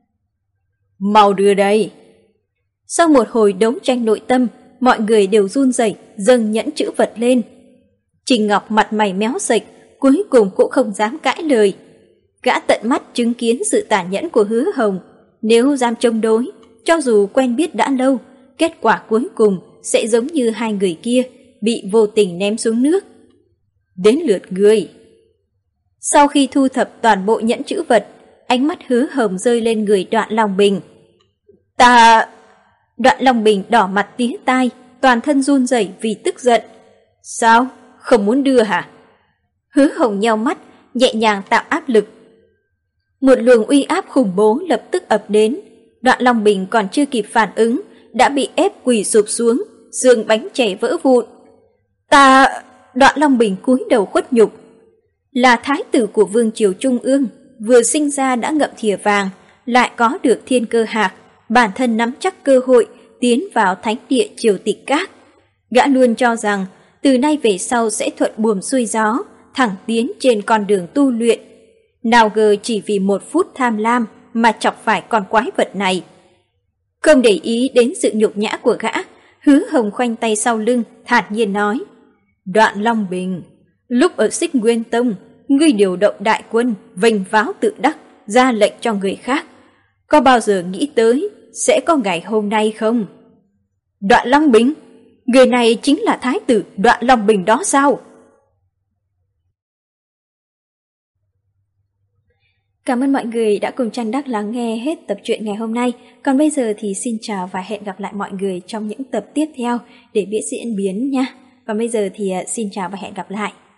Mau đưa đây! Sau một hồi đấu tranh nội tâm, mọi người đều run rẩy dâng nhẫn chữ vật lên. Trình Ngọc mặt mày méo sệch, cuối cùng cũng không dám cãi lời. Gã tận mắt chứng kiến sự tàn nhẫn của Hứa Hồng. Nếu dám chống đối, cho dù quen biết đã lâu, kết quả cuối cùng sẽ giống như hai người kia, bị vô tình ném xuống nước. Đến lượt ngươi. Sau khi thu thập toàn bộ nhẫn chữ vật, ánh mắt Hứa Hồng rơi lên người Đoạn Long Bình. Ta... Đoạn Long Bình đỏ mặt tía tai, toàn thân run rẩy vì tức giận. Sao? Không muốn đưa hả? Hứa Hồng nheo mắt, nhẹ nhàng tạo áp lực. Một luồng uy áp khủng bố lập tức ập đến. Đoạn Long Bình còn chưa kịp phản ứng, đã bị ép quỳ sụp xuống, xương bánh chè vỡ vụn. Ta... Đoạn Long Bình cúi đầu khuất nhục. Là thái tử của vương triều Trung ương, vừa sinh ra đã ngậm thìa vàng, lại có được thiên cơ hạc, bản thân nắm chắc cơ hội tiến vào thánh địa triều Tịch Các. Gã luôn cho rằng từ nay về sau sẽ thuận buồm xuôi gió, thẳng tiến trên con đường tu luyện. Nào ngờ chỉ vì một phút tham lam mà chọc phải con quái vật này. Không để ý đến sự nhục nhã của gã, Hứa Hồng khoanh tay sau lưng, thản nhiên nói. Đoạn Long Bình, lúc ở Xích Nguyên Tông, ngươi điều động đại quân, vênh váo tự đắc, ra lệnh cho người khác. Có bao giờ nghĩ tới sẽ có ngày hôm nay không? Đoạn Long Bình? Người này chính là thái tử Đoạn Long Bình đó sao? Cảm ơn mọi người đã cùng Trang Đắc lắng nghe hết tập truyện ngày hôm nay. Còn bây giờ thì xin chào và hẹn gặp lại mọi người trong những tập tiếp theo để biết diễn biến nha. Còn bây giờ thì xin chào và hẹn gặp lại.